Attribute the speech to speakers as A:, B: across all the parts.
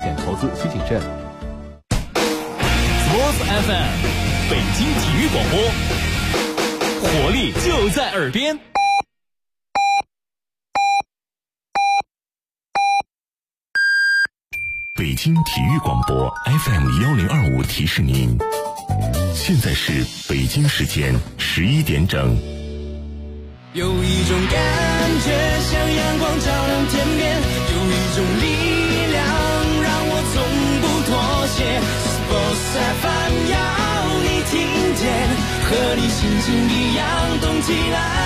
A: 险投资需谨慎。
B: Sports FM， 北京体育广播，活力就在耳边。
C: 北京体育广播 FM1025 提示您，现在是北京时间11点整。
D: 有一种感觉像阳光照亮天边，有一种力量让我从不妥协。Sports FM 要你听见，和你心情一样动起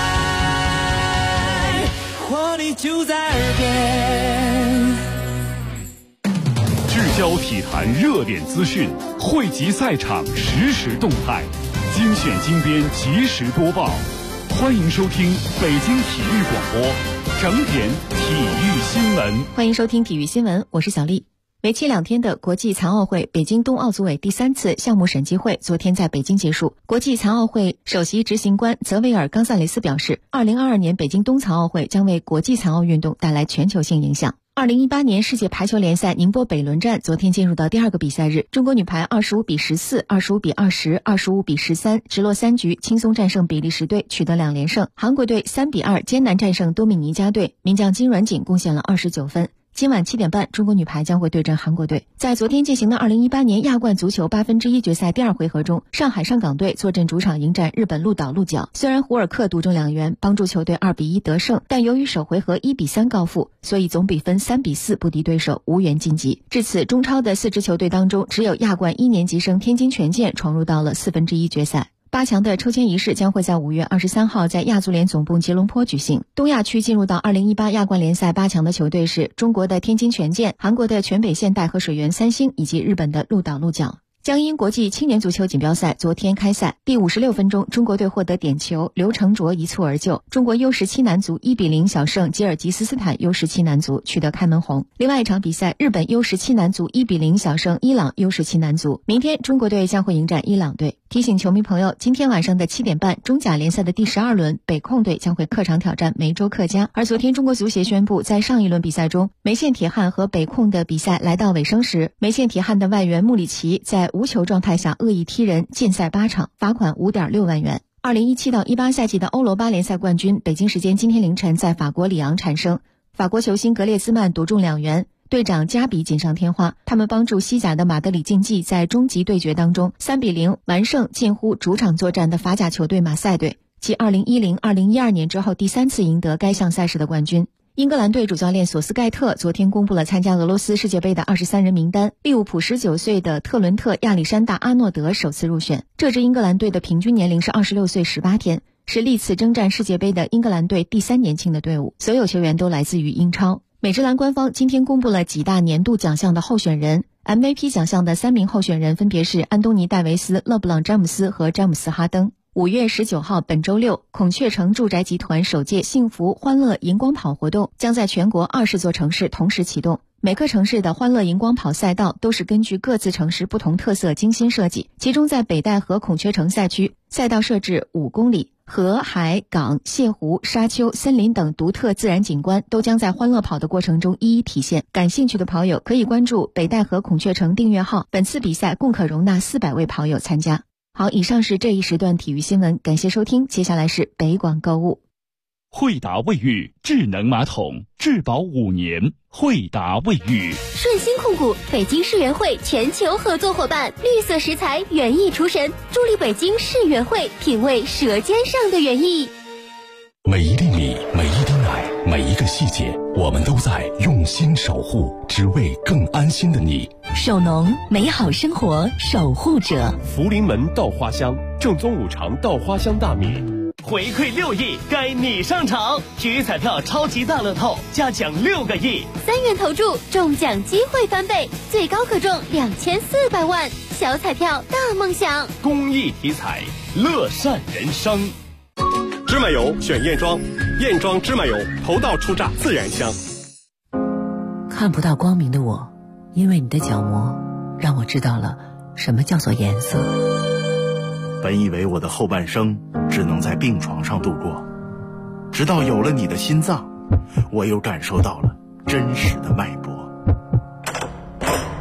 D: 来，活力就在耳边。
E: 聚焦体坛热点资讯，汇集赛场实时动态，精选精编及时播报。欢迎收听北京体育广播整点体育新闻。
F: 欢迎收听体育新闻，我是小丽。为期2天的国际残奥会北京冬奥组委第3次项目审计会昨天在北京结束。国际残奥会首席执行官泽维尔·冈萨雷斯表示，2022年北京冬残奥会将为国际残奥运动带来全球性影响。2018年世界排球联赛宁波北仑站昨天进入到第2个比赛日，中国女排25比14、25比20、25比13直落3局轻松战胜比利时队，取得2连胜。韩国队3比2艰难战胜多米尼加队，名将金阮锦贡献了29分。今晚7点半，中国女排将会对阵韩国队。在昨天进行的2018年亚冠足球1/8决赛第2回合中，上海上港队坐镇主场迎战日本鹿岛鹿角。虽然胡尔克独中2元，帮助球队2比1得胜，但由于首回合1比3告负，所以总比分3比4不敌对手，无缘晋级。至此，中超的4支球队当中，只有亚冠1年级生天津权健闯入到了1/4决赛。8强的抽签仪式将会在5月23号在亚足联总部吉隆坡举行。东亚区进入到2018亚冠联赛8强的球队是中国的天津权健、韩国的全北现代和水原三星以及日本的鹿岛鹿角。江阴国际青年足球锦标赛昨天开赛，第56分钟，中国队获得点球，刘成卓一蹴而就，中国 U17 男足1比0小胜吉尔吉斯斯坦 U17 男足，取得开门红。另外一场比赛，日本 U17 男足1比0小胜伊朗 U17 男足。明天中国队将会迎战伊朗队。提醒球迷朋友，今天晚上的7点半，中甲联赛的第12轮，北控队将会客场挑战梅州客家。而昨天中国足协宣布，在上一轮比赛中，梅县铁汉和北控的比赛来到尾声时，梅县铁汉的外援穆里奇在无球状态下恶意踢人，禁赛8场，罚款5.6万元。2017到18赛季的欧罗巴联赛冠军，北京时间今天凌晨在法国里昂产生。法国球星格列兹曼独中2元，队长加比锦上添花，他们帮助西甲的马德里竞技在终极对决当中3比0完胜近乎主场作战的法甲球队马赛队，继2010-2012年之后第3次赢得该项赛事的冠军。英格兰队主教练索斯盖特昨天公布了参加俄罗斯世界杯的23人名单，利物浦19岁的特伦特·亚历山大·阿诺德首次入选。这支英格兰队的平均年龄是26岁18天，是历次征战世界杯的英格兰队第3年轻的队伍，所有球员都来自于英超。美职篮官方今天公布了几大年度奖项的候选人， MVP 奖项的3名候选人分别是安东尼·戴维斯、勒布朗·詹姆斯和詹姆斯·哈登。5月19号本周六，孔雀城住宅集团首届幸福欢乐荧光跑活动将在全国20座城市同时启动。每个城市的欢乐荧光跑赛道都是根据各自城市不同特色精心设计，其中在北戴河孔雀城赛区，赛道设置5公里，河、海、港、泻湖、沙丘、森林等独特自然景观都将在欢乐跑的过程中一一体现。感兴趣的跑友可以关注北戴河孔雀城订阅号，本次比赛共可容纳400位跑友参加。好，以上是这一时段体育新闻，感谢收听，接下来是北广购物。
E: 惠达卫浴智能马桶，质保5年。惠达卫浴，
G: 顺心控股北京世园会全球合作伙伴，绿色食材园艺厨神，助力北京世园会品味舌尖上的园艺。
C: 每一粒米，每一滴奶，每一个细节，我们都在用心守护，只为更安心的你。
H: 守农，美好生活守护者。
B: 福临门稻花香，正宗5常稻花香大米。回馈6亿，该你上场！体育彩票超级大乐透，加奖6个亿
G: ，3元投注，中奖机会翻倍，最高可中2400万。小彩票大梦想，
B: 公益体彩，乐善人生。
I: 芝麻油选燕庄，燕庄芝麻油，头道出榨自然香。
H: 看不到光明的我，因为你的角膜，让我知道了什么叫做颜色。
J: 本以为我的后半生只能在病床上度过，直到有了你的心脏，我又感受到了真实的脉搏。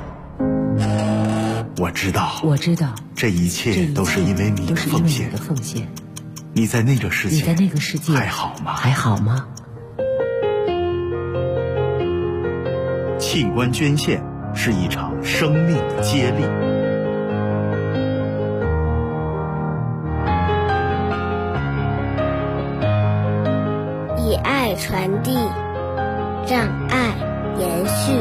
J: 我知道，
H: 我知道，
J: 这一切都是因为你的奉献。你在那个世界还好吗？
H: 还好吗？
J: 器官捐献是一场生命的接力。
A: 以爱传递，让爱延续。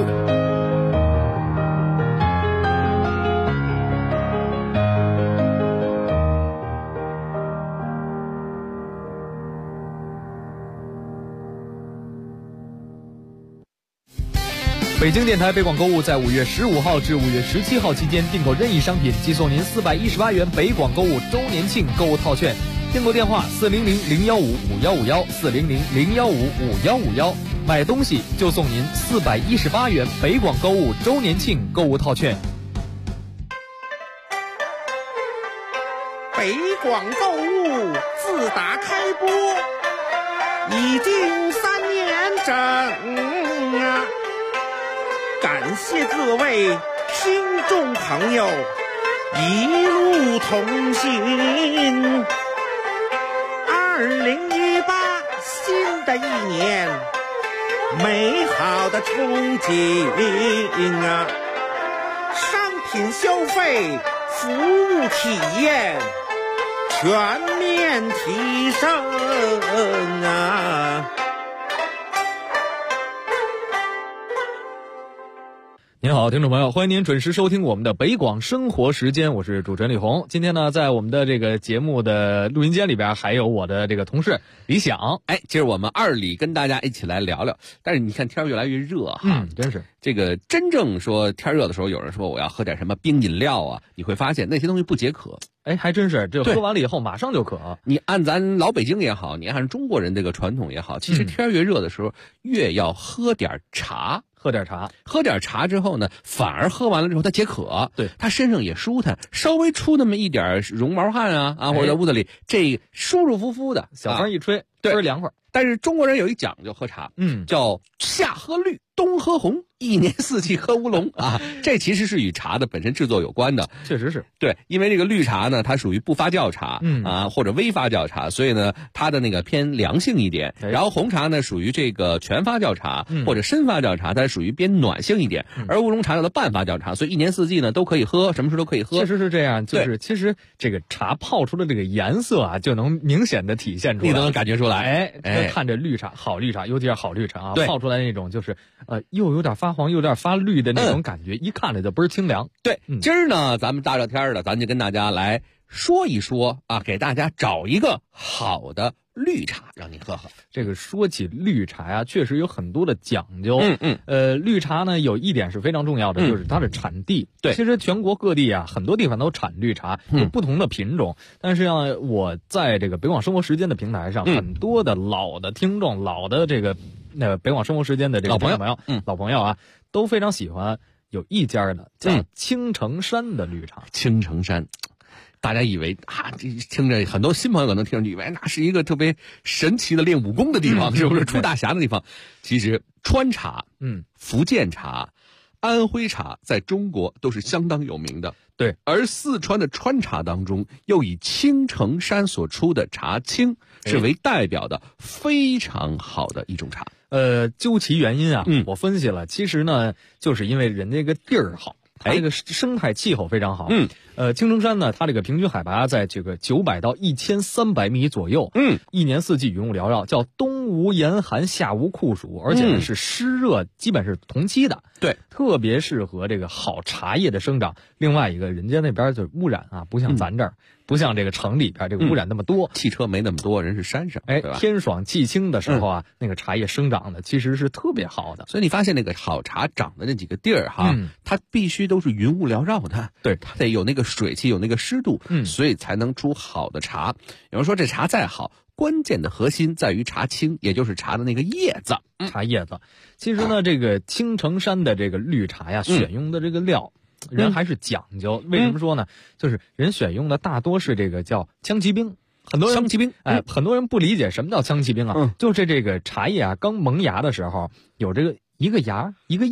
K: 北京电台北广购物在5月15号至5月17号期间订购任意商品，即送您418元北广购物周年庆购物套券。订购电话400-015-5151，400-015-5151。买东西就送您418元北广购物周年庆购物套券。
L: 北广购物自打开播已经3年整啊！感谢各位听众朋友一路同行。2018新的一年，美好的憧憬啊！商品消费、服务体验全面提升啊！
K: 您好，听众朋友，欢迎您准时收听我们的北广生活时间，我是主持人李红。今天呢，在我们的这个节目的录音间里边，还有我的这个同事李想。
M: 今儿我们二里跟大家一起来聊聊。但是你看天越来越热哈，
K: 真是
M: 这个真正说天热的时候，有人说我要喝点什么冰饮料啊，你会发现那些东西不解渴。
K: 还真是，这喝完了以后马上就渴。
M: 你按咱老北京也好，你按中国人这个传统也好，其实天越热的时候，越要喝点茶。
K: 喝点茶之后呢，反而喝完了之后他解渴，
M: 对，他身上也舒坦，稍微出那么一点绒毛汗啊，或者在屋子里这舒舒服服的，
K: 小风一吹，
M: 对，
K: 凉快。
M: 但是中国人有一讲究喝茶，叫夏喝绿，冬喝红，一年四季喝乌龙啊。这其实是与茶的本身制作有关的，
K: 确实是
M: 对，因为这个绿茶呢，它属于不发酵茶，或者微发酵茶，所以呢，它的那个偏凉性一点。然后红茶呢，属于这个全发酵茶或者深发酵茶，它属于偏暖性一点。而乌龙茶叫做半发酵茶，所以一年四季呢都可以喝，什么时候都可以喝。
K: 确实是这样，就是其实这个茶泡出的这个颜色啊，就能明显的体现出来，
M: 你都能感觉出来。
K: 看着绿茶，好绿茶，尤其是好绿茶啊，
M: 对，
K: 泡出来那种就是又有点发黄，又有点发绿的那种感觉，一看着就倍儿清凉。
M: 对，今儿呢，咱们大热天的，咱就跟大家来说一说啊，给大家找一个好的绿茶让你喝喝。
K: 这个说起绿茶呀，确实有很多的讲究。绿茶呢有一点是非常重要的，就是它的产地。
M: 对，
K: 其实全国各地啊，很多地方都产绿茶，有不同的品种。但是呢，我在这个北广生活时间的平台上，很多的老的听众、老的这个北广生活时间的这个老朋友啊，都非常喜欢。有一家呢叫青城山的绿茶。
M: 青城山。大家以为啊，听着很多新朋友可能听着以为那是一个特别神奇的练武功的地方，是不是出大侠的地方？其实川茶、福建茶、安徽茶在中国都是相当有名的。
K: 对，
M: 而四川的川茶当中，又以青城山所出的茶青是为代表的非常好的一种茶。
K: 究其原因啊，我分析了，其实呢，就是因为人家这个地儿好。它这个生态气候非常好。青城山呢，它这个平均海拔在这个900到1300米左右。一年四季云雾缭绕，叫冬无严寒，夏无酷暑，而且呢是湿热基本是同期的。
M: 对，
K: 特别适合这个好茶叶的生长。另外一个，人家那边就污染啊，不像咱这儿，不像这个城里边这个污染那么多，
M: 汽车没那么多，人是山上，对吧？
K: 天爽气清的时候啊，那个茶叶生长的其实是特别好的。
M: 所以你发现那个好茶长的那几个地儿哈，它必须都是云雾缭绕的，
K: 对，
M: 它得有那个水汽，有那个湿度，所以才能出好的茶。有人说这茶再好，关键的核心在于茶青，也就是茶的那个叶子。
K: 茶叶子，其实呢，这个青城山的这个绿茶呀，选用的这个料，人还是讲究。为什么说呢？就是人选用的大多是这个叫枪骑兵。很多人
M: 枪骑兵，
K: 很多人不理解什么叫枪骑兵啊，就是这个茶叶啊刚萌芽的时候，有这个一个芽一个叶。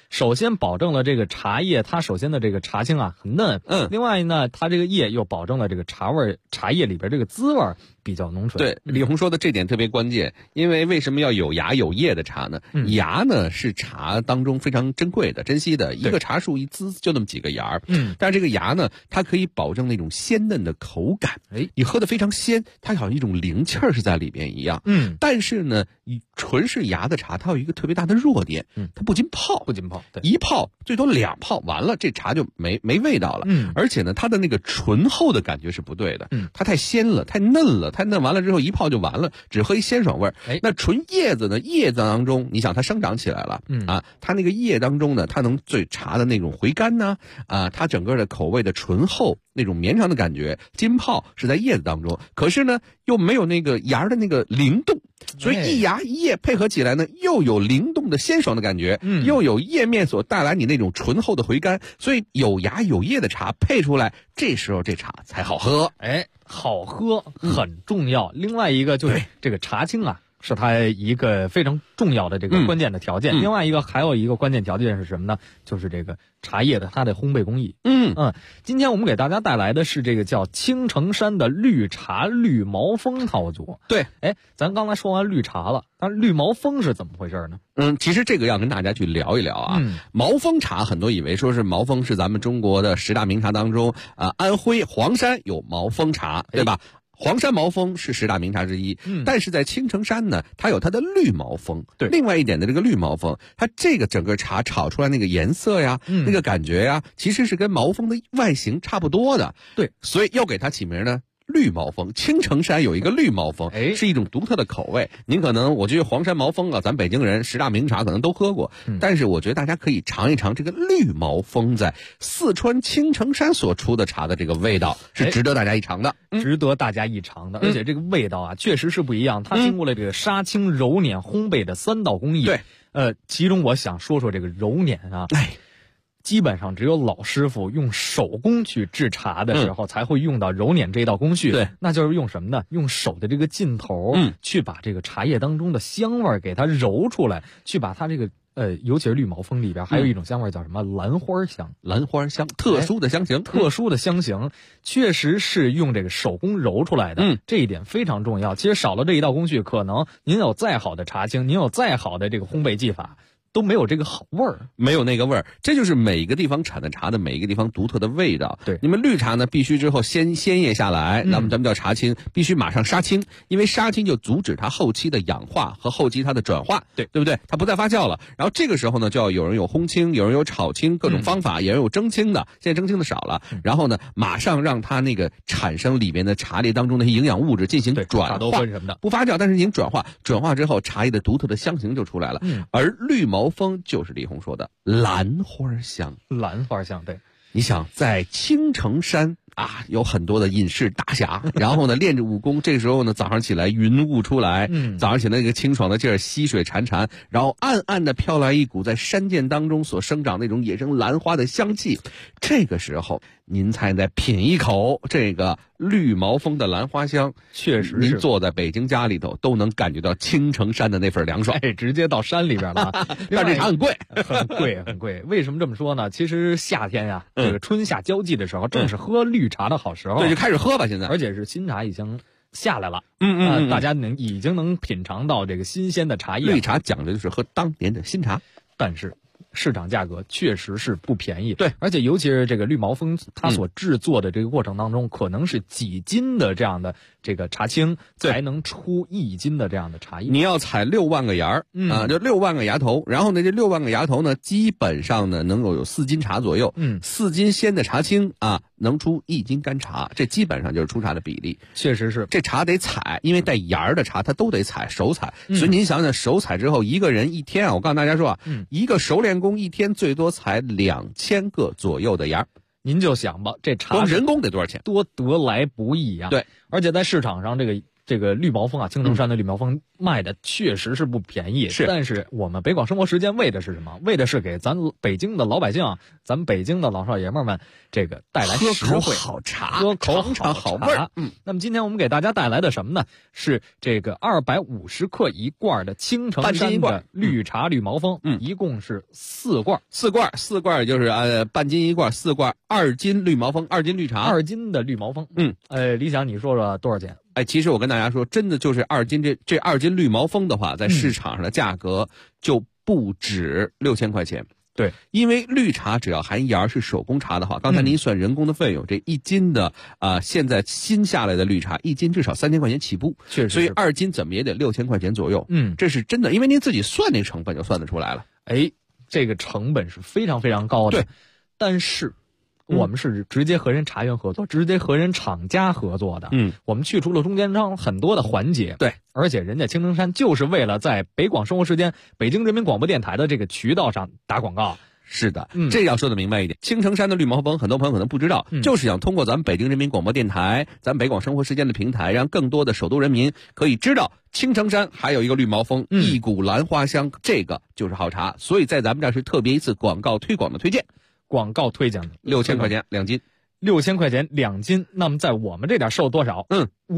K: 首先保证了这个茶叶，它首先的这个茶青啊很嫩，另外呢，它这个叶又保证了这个茶味，茶叶里边这个滋味比较浓醇。
M: 对，李红说的这点特别关键，因为为什么要有芽有叶的茶呢？芽呢是茶当中非常珍贵的、珍惜的，一个茶树一枝就那么几个芽，但是这个芽呢，它可以保证那种鲜嫩的口感，你喝的非常鲜，它好像一种灵气儿是在里边一样，但是呢，纯是芽的茶，它有一个特别大的弱点，它不经泡，
K: 对，
M: 一泡最多2泡，完了这茶就没味道了，而且呢，它的那个醇厚的感觉是不对的，它太鲜了，太嫩了，太嫩完了之后一泡就完了，只喝一鲜爽味儿。那纯叶子呢？叶子当中，你想它生长起来了，它那个叶当中呢，它能对茶的那种回甘呢，它整个的口味的醇厚，那种绵长的感觉，浸泡是在叶子当中，可是呢，又没有那个芽的那个灵动，所以一芽一叶配合起来呢，又有灵动的鲜爽的感觉，又有叶面所带来你那种醇厚的回甘，所以有芽有叶的茶配出来，这时候这茶才好喝。
K: 好喝很重要。另外一个就是这个茶青啊，是它一个非常重要的这个关键的条件。另外一个还有一个关键条件是什么呢？就是这个茶叶的它的烘焙工艺。今天我们给大家带来的是这个叫青城山的绿茶绿毛峰套组。
M: 对，
K: 咱刚才说完绿茶了，但是绿毛峰是怎么回事呢？
M: 其实这个要跟大家去聊一聊啊。毛峰茶很多以为说是毛峰是咱们中国的10大名茶当中，安徽黄山有毛峰茶，对吧？黄山毛峰是10大名茶之一，但是在青城山呢，它有它的绿毛峰。对，另外一点的这个绿毛峰，它这个整个茶炒出来那个颜色呀，那个感觉呀，其实是跟毛峰的外形差不多的。
K: 对，
M: 所以要给它起名呢。绿毛峰，青城山有一个绿毛峰，是一种独特的口味。您可能我觉得黄山毛峰啊，咱北京人10大名茶可能都喝过，但是我觉得大家可以尝一尝这个绿毛峰在四川青城山所出的茶的这个味道，是值得大家一尝的，
K: 值得大家一尝的。而且这个味道啊，确实是不一样。它经过了这个杀青、揉捻、烘焙的3道工艺。
M: 对，
K: 其中我想说说这个揉捻啊。基本上只有老师傅用手工去制茶的时候，才会用到揉捻这道工序。
M: 对，
K: 那就是用什么呢？用手的这个劲头，去把这个茶叶当中的香味给它揉出来，去把它这个尤其是绿毛峰里边还有一种香味叫什么兰花香。
M: 兰花香，特殊的香型，
K: 特殊的香型，确实是用这个手工揉出来的。这一点非常重要。其实少了这一道工序，可能您有再好的茶青，您有再好的这个烘焙技法，都没有这个好味儿，
M: 没有那个味儿。这就是每一个地方产的茶的每一个地方独特的味道。
K: 对，
M: 你们绿茶呢，必须之后鲜叶下来，那么咱们叫茶青，必须马上杀青，因为杀青就阻止它后期的氧化和后期它的转化，对不对？它不再发酵了。然后这个时候呢，就要有人有烘青，有人有炒青，各种方法，也有人有蒸青的，现在蒸青的少了。然后呢，马上让它那个产生里面的茶叶当中的营养物质进行转化，
K: 什么的
M: 不发酵，但是进行转化，转化之后茶叶的独特的香型就出来了。而绿毛峰就是李红说的兰花香，
K: 兰花香，对。
M: 你想在青城山啊，有很多的隐士大侠，然后呢练着武功，这个时候呢早上起来云雾出来，早上起来那个清爽的劲儿，溪水潺潺，然后暗暗的飘来一股在山涧当中所生长那种野生兰花的香气，这个时候您才再品一口这个绿毛峰的兰花香，
K: 确实是
M: 您坐在北京家里头都能感觉到青城山的那份凉爽，
K: 直接到山里边了。
M: 但这茶很贵，
K: 很贵，很贵。为什么这么说呢？其实夏天呀，这个春夏交际的时候，正是喝绿茶的好时候。
M: 对，就开始喝吧，现在。
K: 而且是新茶已经下来了，大家已经能品尝到这个新鲜的茶叶。
M: 绿茶讲的就是喝当年的新茶，
K: 但是市场价格确实是不便宜。
M: 对，
K: 而且尤其是这个绿毛峰，它所制作的这个过程当中，可能是几斤的这样的这个茶青才能出1斤的这样的茶叶。
M: 你要采6万个芽儿，就6万个芽头，然后呢，这6万个芽头呢，基本上呢能够有4斤茶左右，4斤鲜的茶青啊，能出1斤干茶，这基本上就是出茶的比例。
K: 确实是，
M: 这茶得采，因为带芽儿的茶它都得采，手采。所以您想想，手采之后，一个人一天啊，我告诉大家说啊，一个熟练工一天最多采2000个左右的芽儿。
K: 您就想吧，这茶
M: 光人工得多少钱？
K: 多得来不易呀。
M: 对，
K: 而且在市场上这个这个绿毛峰啊，青城山的绿毛峰卖的确实是不便宜。
M: 是，
K: 但是我们北广生活时间为的是什么？为的是给咱北京的老百姓啊，咱北京的老少爷们们这个带来实惠
M: 喝口好茶，
K: 喝口
M: 好味儿。
K: 那么今天我们给大家带来的什么呢？是这个250克一罐的青城山的绿茶绿毛峰，一共是4罐
M: ，4罐就是半斤一罐，4罐2斤绿毛峰，2斤绿茶
K: ，2斤的绿毛峰。李想你说说多少钱？
M: 其实我跟大家说，真的就是2斤这2斤绿毛峰的话，在市场上的价格就不止6000块钱。
K: 对，
M: 因为绿茶只要含芽是手工茶的话，刚才您算人工的费用，这1斤的现在新下来的绿茶1斤至少3000块钱起步，
K: 确实，
M: 所以2斤怎么也得6000块钱左右。这是真的，因为您自己算那个成本就算得出来了。
K: 这个成本是非常非常高的。
M: 对，
K: 但是我们是直接和人茶园合作，直接和人厂家合作的。我们去除了中间商很多的环节。
M: 对，
K: 而且人家青城山就是为了在北广生活时间北京人民广播电台的这个渠道上打广告。
M: 是的，这要说的明白一点。青城山的绿毛峰，很多朋友可能不知道，就是想通过咱们北京人民广播电台、咱北广生活时间的平台，让更多的首都人民可以知道青城山还有一个绿毛峰，一股兰花香，这个就是好茶。所以在咱们这儿是特别一次广告推广的推荐。
K: 广告推荐
M: 6000块钱2斤
K: ，6000块钱2斤。那么在我们这点售多少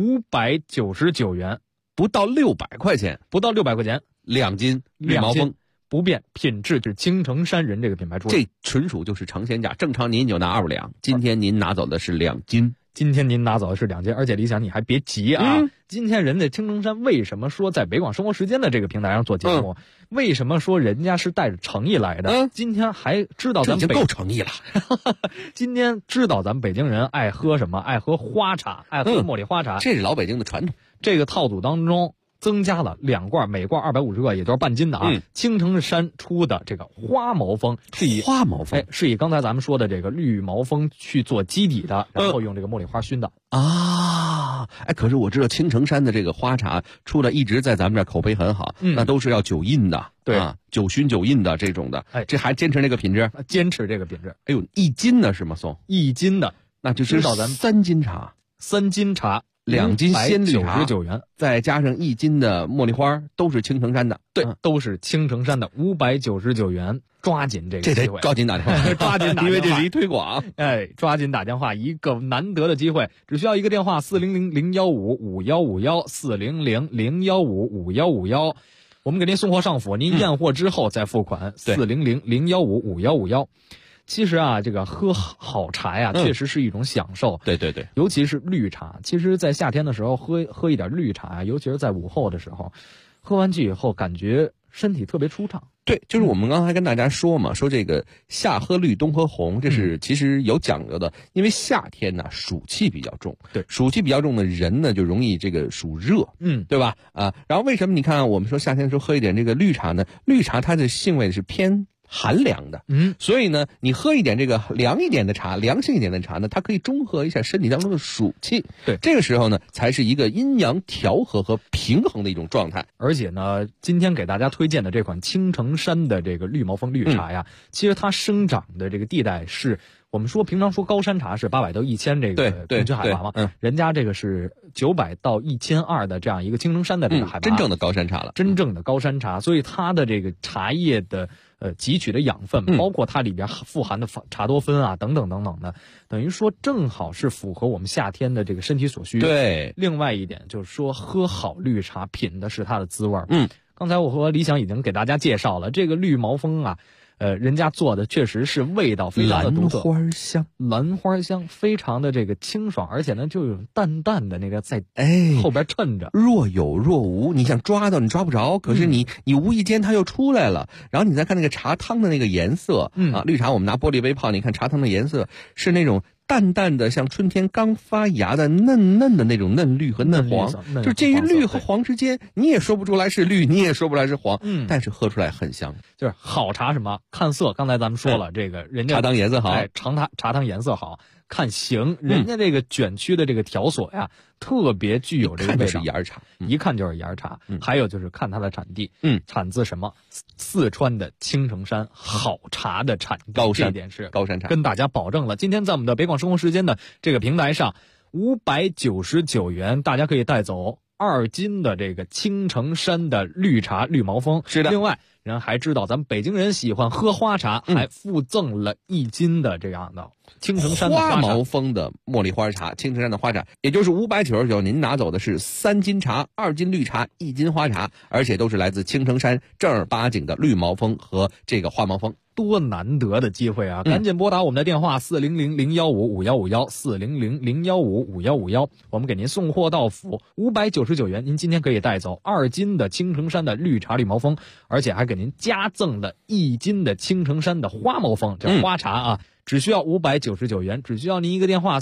K: ？599元，
M: 不到600块钱2斤绿毛峰。
K: 不变，品质是青城山人这个品牌出的，
M: 这纯属就是成仙价。正常您就拿2两，今天您拿走的是2斤。
K: 而且李想你还别急啊，今天人家青城山为什么说在北广生活时间的这个平台上做节目？为什么说人家是带着诚意来的？今天还知道咱们
M: 这已经够诚意了。
K: 今天知道咱们北京人爱喝什么？爱喝花茶，爱喝茉莉花茶，
M: 这是老北京的传统。
K: 这个套组当中增加了2罐，每罐250克，也就是半斤的啊。青城山出的这个花毛峰是以刚才咱们说的这个绿毛峰去做基底的，然后用这个茉莉花熏的
M: 啊。可是我知道青城山的这个花茶出的一直在咱们这儿口碑很好，那都是要酒印的，
K: 对
M: 酒熏酒印的这种的。这还坚持那个品质？
K: 坚持这个品质。
M: 1斤的是吗？送
K: 1斤的，
M: 那就知道咱们3斤茶，2斤鲜绿茶
K: ，99元，
M: 再加上1斤的茉莉花，都是青城山的。
K: 对，都是青城山的，599元，抓紧这个机会，
M: 这得抓紧打电话，
K: 抓紧打电话，
M: 因为这是一推广。
K: 抓紧打电话，一个难得的机会，只需要一个电话，400-0155-5151，400-0155-5151。我们给您送货上府，您验货之后再付款，400-0155-5151。其实啊，这个喝好茶呀，确实是一种享受。
M: 对对对，
K: 尤其是绿茶。其实，在夏天的时候喝一点绿茶呀，尤其是在午后的时候，喝完去以后感觉身体特别舒畅。
M: 对，就是我们刚才跟大家说嘛，说这个夏喝绿，冬喝红，这是其实有讲究的。因为夏天呢，暑气比较重，
K: 对，
M: 暑气比较重的人呢，就容易这个暑热，对吧？然后为什么你看我们说夏天的时候喝一点这个绿茶呢？绿茶它的性味是偏寒凉的，所以呢，你喝一点这个凉一点的茶，凉性一点的茶呢，它可以中和一下身体当中的暑气。
K: 对，
M: 这个时候呢，才是一个阴阳调和和平衡的一种状态。
K: 而且呢，今天给大家推荐的这款青城山的这个绿毛峰绿茶呀，其实它生长的这个地带是我们平常说高山茶是800到1000这个平均海拔嘛，人家这个是900到1200的这样一个青城山的这个海拔，
M: 真正的高山茶了，
K: 真正的高山茶，所以它的这个茶叶的汲取的养分，包括它里边富含的茶多酚啊等等等等的，等于说正好是符合我们夏天的这个身体所需。
M: 对，
K: 另外一点就是说，喝好绿茶品的是它的滋味。刚才我和李想已经给大家介绍了这个绿毛峰啊。人家做的确实是味道非常的独特，兰花香非常的这个清爽，而且呢就有淡淡的那个在后边衬着，
M: 若有若无。你想抓到你抓不着，可是你无意间它又出来了。然后你再看那个茶汤的那个颜色，绿茶我们拿玻璃杯泡，你看茶汤的颜色是那种淡淡的，像春天刚发芽的嫩嫩的那种嫩绿和嫩黄，就是介于绿和黄之间，你也说不出来是绿，你也说不出来是黄，但是喝出来很香。
K: 就是好茶什么看色，刚才咱们说了，这个人家
M: 茶汤颜色好，
K: 茶汤颜色好，看形，人家这个卷曲的这个条索呀，特别具有这个味道，
M: 是芽茶，
K: 一看就是芽茶。还有就是看它的产地，产自什么？四川的青城山好茶的产地，这点是
M: 高山茶，
K: 跟大家保证了。今天在我们的北广生活时间的这个平台上，599元，大家可以带走 2斤的这个青城山的绿茶绿毛峰。
M: 是的。
K: 另外，人还知道咱们北京人喜欢喝花茶，还附赠了1斤的这样的青城山的
M: 花毛峰的茉莉花茶，青城山的花茶，也就是599，您拿走的是3斤茶、2斤绿茶、1斤花茶，而且都是来自青城山正儿八经的绿毛峰和这个花毛峰。
K: 多难得的机会啊！赶紧拨打我们的电话400-015-5151，400-015-5151，我们给您送货到府，599元，您今天可以带走2斤的青城山的绿茶绿毛峰，而且还给您加赠的1斤的青城山的花毛峰，这花茶啊。只需要599元，只需要您一个电话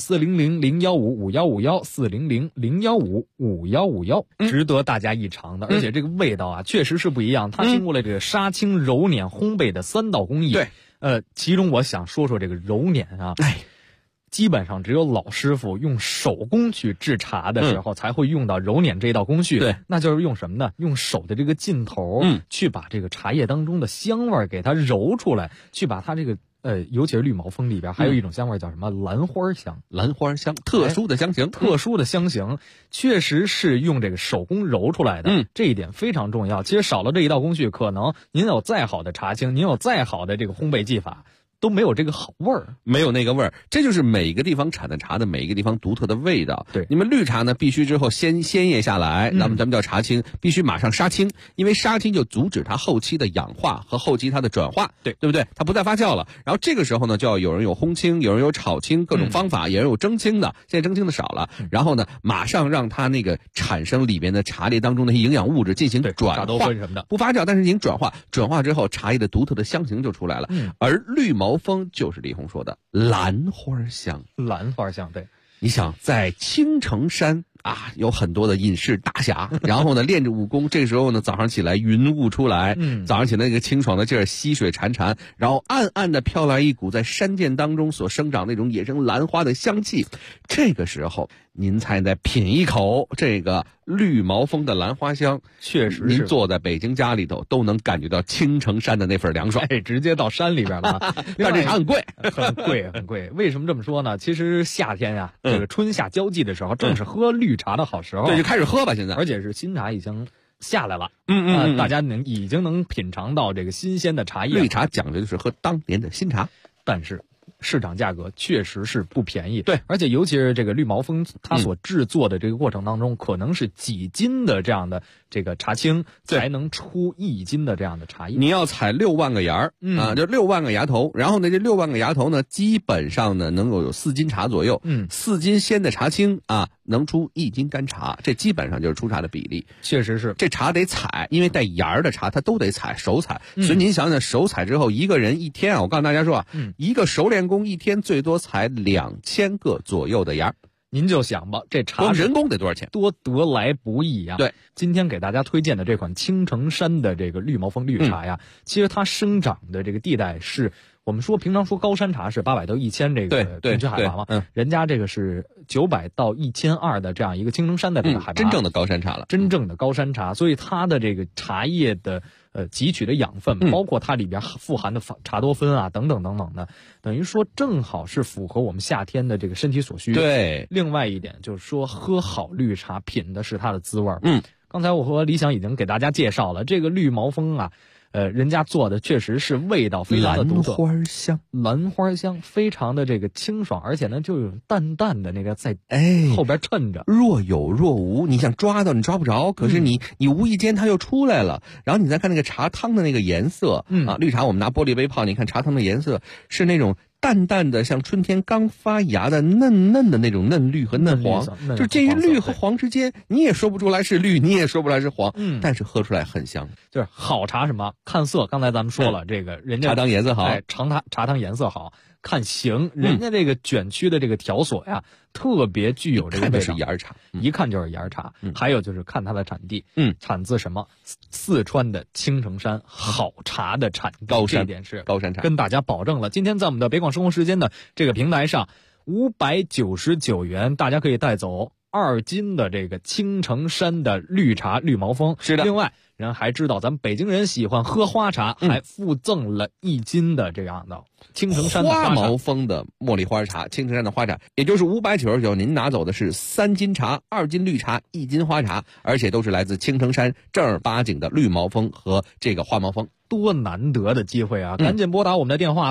K: ，400-015-5151，400-015-5151，值得大家一尝的。而且这个味道啊，确实是不一样。它经过了这个杀青、揉捻、烘焙的3道工艺。
M: 对，
K: 其中我想说说这个揉捻啊。基本上只有老师傅用手工去制茶的时候，才会用到揉捻这道工序。
M: 对，
K: 那就是用什么呢？用手的这个劲头，去把这个茶叶当中的香味给它揉出来，去把它这个。尤其是绿毛峰里边还有一种香味叫什么兰花香，
M: 兰花香，特殊的香型，
K: 特殊的香型，确实是用这个手工揉出来的，这一点非常重要。其实少了这一道工序，可能您有再好的茶青，您有再好的这个烘焙技法，都没有这个好味儿，
M: 没有那个味儿。这就是每个地方产的茶的每一个地方独特的味道。
K: 对，
M: 你们绿茶呢，必须之后鲜叶下来，那么咱们叫茶青，必须马上杀青，因为杀青就阻止它后期的氧化和后期它的转化，对不对？它不再发酵了。然后这个时候呢，就要有人有烘青，有人有炒青，各种方法，有人有蒸青的，现在蒸青的少了。然后呢，马上让它那个产生里边的茶叶当中的营养物质进行转化，
K: 什么的
M: 不发酵，但是已经转化之后，茶叶的独特的香型就出来了。而绿毛峰就是李红说的兰花香，
K: 兰花香，对。
M: 你想在青城山啊，有很多的隐士大侠，然后呢练着武功，这个时候呢早上起来云雾出来，早上起来那个清爽的劲儿，溪水潺潺，然后暗暗的飘来一股在山涧当中所生长那种野生兰花的香气，这个时候您才再品一口这个绿毛峰的兰花香，
K: 确实是
M: 您坐在北京家里头都能感觉到青城山的那份凉爽，
K: 直接到山里边了。
M: 但这茶很贵，
K: 很贵。为什么这么说呢？其实夏天呀，这个春夏交际的时候，正是喝绿茶的好时候。
M: 对，就开始喝吧，现在。
K: 而且是新茶已经下来了，大家已经能品尝到这个新鲜的茶叶。
M: 绿茶讲究就是喝当年的新茶，
K: 但是市场价格确实是不便宜。
M: 对，
K: 而且尤其是这个绿毛峰，它所制作的这个过程当中，可能是几斤的这样的这个茶青才能出1斤的这样的茶叶。
M: 你要采6万个芽啊，就6万个芽头，然后呢，这6万个芽头呢，基本上呢能够有4斤茶左右，4斤鲜的茶青啊，能出1斤干茶，这基本上就是出茶的比例。
K: 确实是，
M: 这茶得采，因为带芽的茶它都得采，手采。所以您想想，手采之后，一个人一天啊，我告诉大家说啊，一个熟练工一天最多采2000个左右的芽。
K: 您就想吧，这茶
M: 人工得多少钱？
K: 多得来不易呀。
M: 对，
K: 今天给大家推荐的这款青城山的这个绿毛峰绿茶呀，其实它生长的这个地带是我们平常说高山茶是800到1000这个平均海拔嘛，人家这个是900到1200的这样一个青城山的这个海拔，
M: 真正的高山茶了，
K: 真正的高山茶，所以它的这个茶叶的汲取的养分，包括它里边富含的茶多酚啊等等等等的，等于说正好是符合我们夏天的这个身体所需。
M: 对，
K: 另外一点就是说，喝好绿茶品的是它的滋味。刚才我和李想已经给大家介绍了这个绿毛峰啊。人家做的确实是味道非常的独特，兰花香非常的这个清爽，而且呢就有淡淡的那个在后边衬着，
M: 若有若无。你想抓到你抓不着，可是你无意间它又出来了。然后你再看那个茶汤的那个颜色，绿茶我们拿玻璃杯泡，你看茶汤的颜色是那种淡淡的，像春天刚发芽的嫩嫩的那种嫩绿和嫩黄，就介于绿和黄之间，你也说不出来是绿，你也说不出来是黄，但是喝出来很香。
K: 就是好茶什么看色，刚才咱们说了，这个人家
M: 茶汤颜色好，
K: 茶汤颜色好，看形，人家这个卷曲的这个条索呀，特别具有这个味道，
M: 是芽茶，
K: 一看就是芽茶。还有就是看它的产地，产自什么？四川的青城山好茶的产地，这点是
M: 高山茶，
K: 跟大家保证了。今天在我们的北广生活时间的这个平台上，599元，大家可以带走2斤的这个青城山的绿茶绿毛峰。
M: 是的。
K: 另外， 人还知道咱们北京人喜欢喝花茶，还附赠了1斤的这样的青城山的
M: 花毛峰的茉莉花茶，青城山的花茶，也就是599，您拿走的是3斤茶、2斤绿茶、1斤花茶，而且都是来自青城山正儿八经的绿毛峰和这个花毛峰。
K: 多难得的机会啊！赶紧拨打我们的电话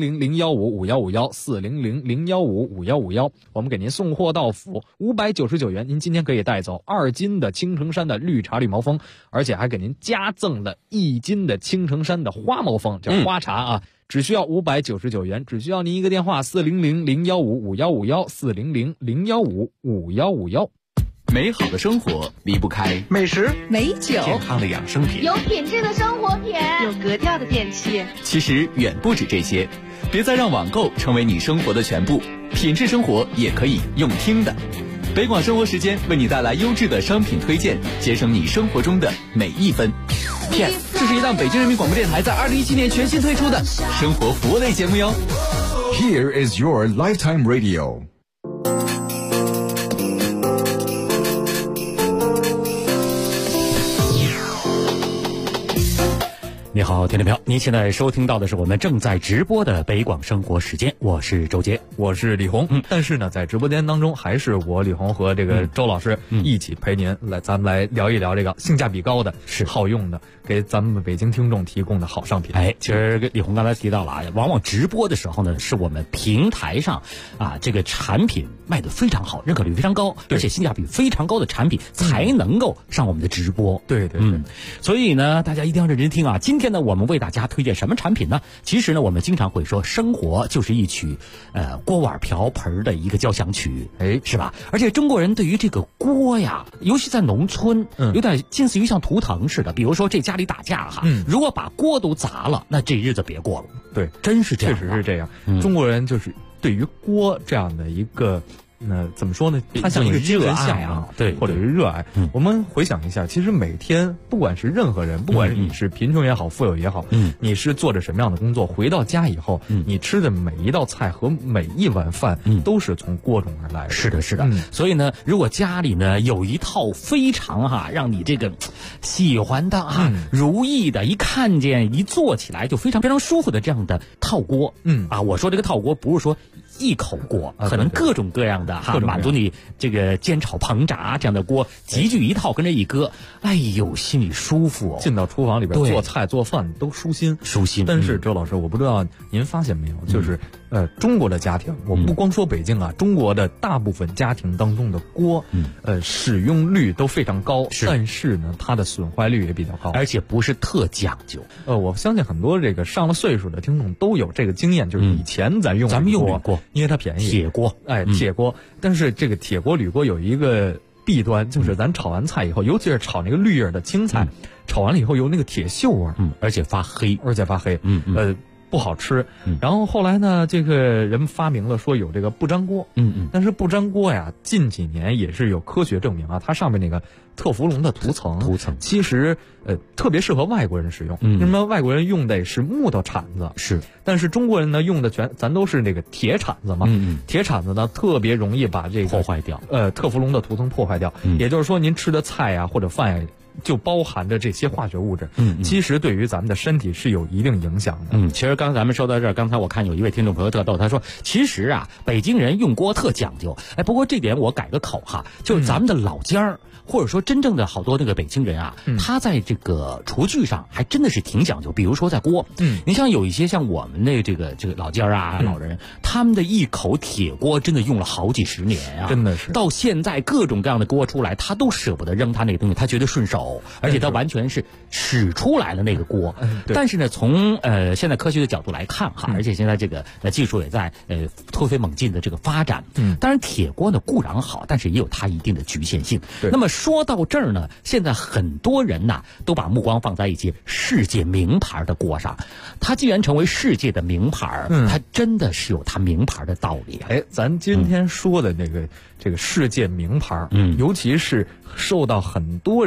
K: 400-015-5151，400-015-5151，我们给您送货到府，599元，您今天可以带走2斤的青城山的绿茶绿毛峰，而且还给您加赠了1斤的青城山的花毛峰，叫花茶啊。只需要599元，只需要您一个电话400-015-5151，400-015-5151。
N: 美好的生活离不开
L: 美食、
N: 美酒、健康的养生品，
G: 有品质的生活品，
O: 有格调的电器。
N: 其实远不止这些，别再让网购成为你生活的全部，品质生活也可以用听的。北广生活时间为你带来优质的商品推荐，节省你生活中的每一分。PS， 这是一档北京人民广播电台在2017年全新推出的生活服务类节目哟。
P: Here is your lifetime radio。
Q: 你好，听众朋友，您现在收听到的是我们正在直播的北广生活时间，我是周杰，
K: 我是李红。但是呢，在直播间当中，还是我李红和这个周老师一起陪您来，咱们来聊一聊这个性价比高的、是好用的，给咱们北京听众提供的好商品。
Q: 其实李红刚才提到了啊，往往直播的时候呢，是我们平台上啊这个产品卖得非常好，认可率非常高，而且性价比非常高的产品才能够上我们的直播。
K: 对，
Q: 所以呢，大家一定要认真听啊。今天呢，我们为大家推荐什么产品呢？其实呢，我们经常会说，生活就是一曲锅碗瓢盆的一个交响曲，是吧？而且中国人对于这个锅呀，尤其在农村，有点近似于像图腾似的。比如说这家里打架哈，如果把锅都砸了，那这日子别过了。
K: 对，
Q: 真是这样，
K: 确实是这样。中国人就是对于锅这样的一个。怎么说呢？它像一个精神向往，
Q: 对，
K: 或者是热爱。我们回想一下，其实每天不管是任何人，不管是你是贫穷也好，富有也好，你是做着什么样的工作，回到家以后，你吃的每一道菜和每一碗饭，都是从锅中而来的。
Q: 是的，是的。所以呢，如果家里呢有一套非常让你这个喜欢的如意的，一看见一做起来就非常非常舒服的这样的套锅，我说这个套锅不是说一口锅，可能各种各样的满足你这个煎炒烹炸这样的锅集聚一套，跟着一搁，哎呦，心里舒服。
K: 进到厨房里边做菜做饭都舒心。但是周老师，我不知道您发现没有，就是中国的家庭，我不光说北京啊，中国的大部分家庭当中的锅，使用率都非常高，但是呢，它的损坏率也比较高，
Q: 而且不是特讲究。
K: 我相信很多这个上了岁数的听众都有这个经验，就是以前咱们用铝锅，因为它便宜，
Q: 铁锅，
K: 铁锅。但是这个铁锅铝锅有一个弊端，就是咱炒完菜以后，尤其是炒那个绿叶的青菜，炒完了以后有那个铁锈味，
Q: 而且发黑，
K: 不好吃。然后后来呢，这个人发明了说有这个不粘锅，但是不粘锅呀，近几年也是有科学证明啊，它上面那个特氟龙的涂层其实特别适合外国人使用。那么外国人用的是木头铲子，但是中国人呢用的咱都是那个铁铲子嘛。铁铲子呢特别容易把这个
Q: 破坏掉，
K: 特氟龙的涂层破坏掉。也就是说，您吃的菜呀或者饭呀，就包含着这些化学物质，其实对于咱们的身体是有一定影响的。
Q: 其实刚才咱们说到这儿，刚才我看有一位听众朋友特逗，他说其实啊，北京人用锅特讲究。不过这点我改个口哈，就是咱们的老家儿，或者说真正的好多那个北京人啊，他在这个厨具上还真的是挺讲究。比如说在锅，你像有一些像我们的这个老家啊，老人，他们的一口铁锅真的用了好几十年啊，
K: 真的是
Q: 到现在各种各样的锅出来，他都舍不得扔他那个东西，他觉得顺手，而且他完全是使出来了那个锅。但是呢，从现在科学的角度来看哈，而且现在这个技术也在突飞猛进的这个发展。当然铁锅呢固然好，但是也有它一定的局限性。那么说到这儿呢，现在很多人呐都把目光放在一些世界名牌的锅上。它既然成为世界的名牌，它真的是有它名牌的道理。
K: 咱今天说的这个世界名牌，尤其是受到很多人喜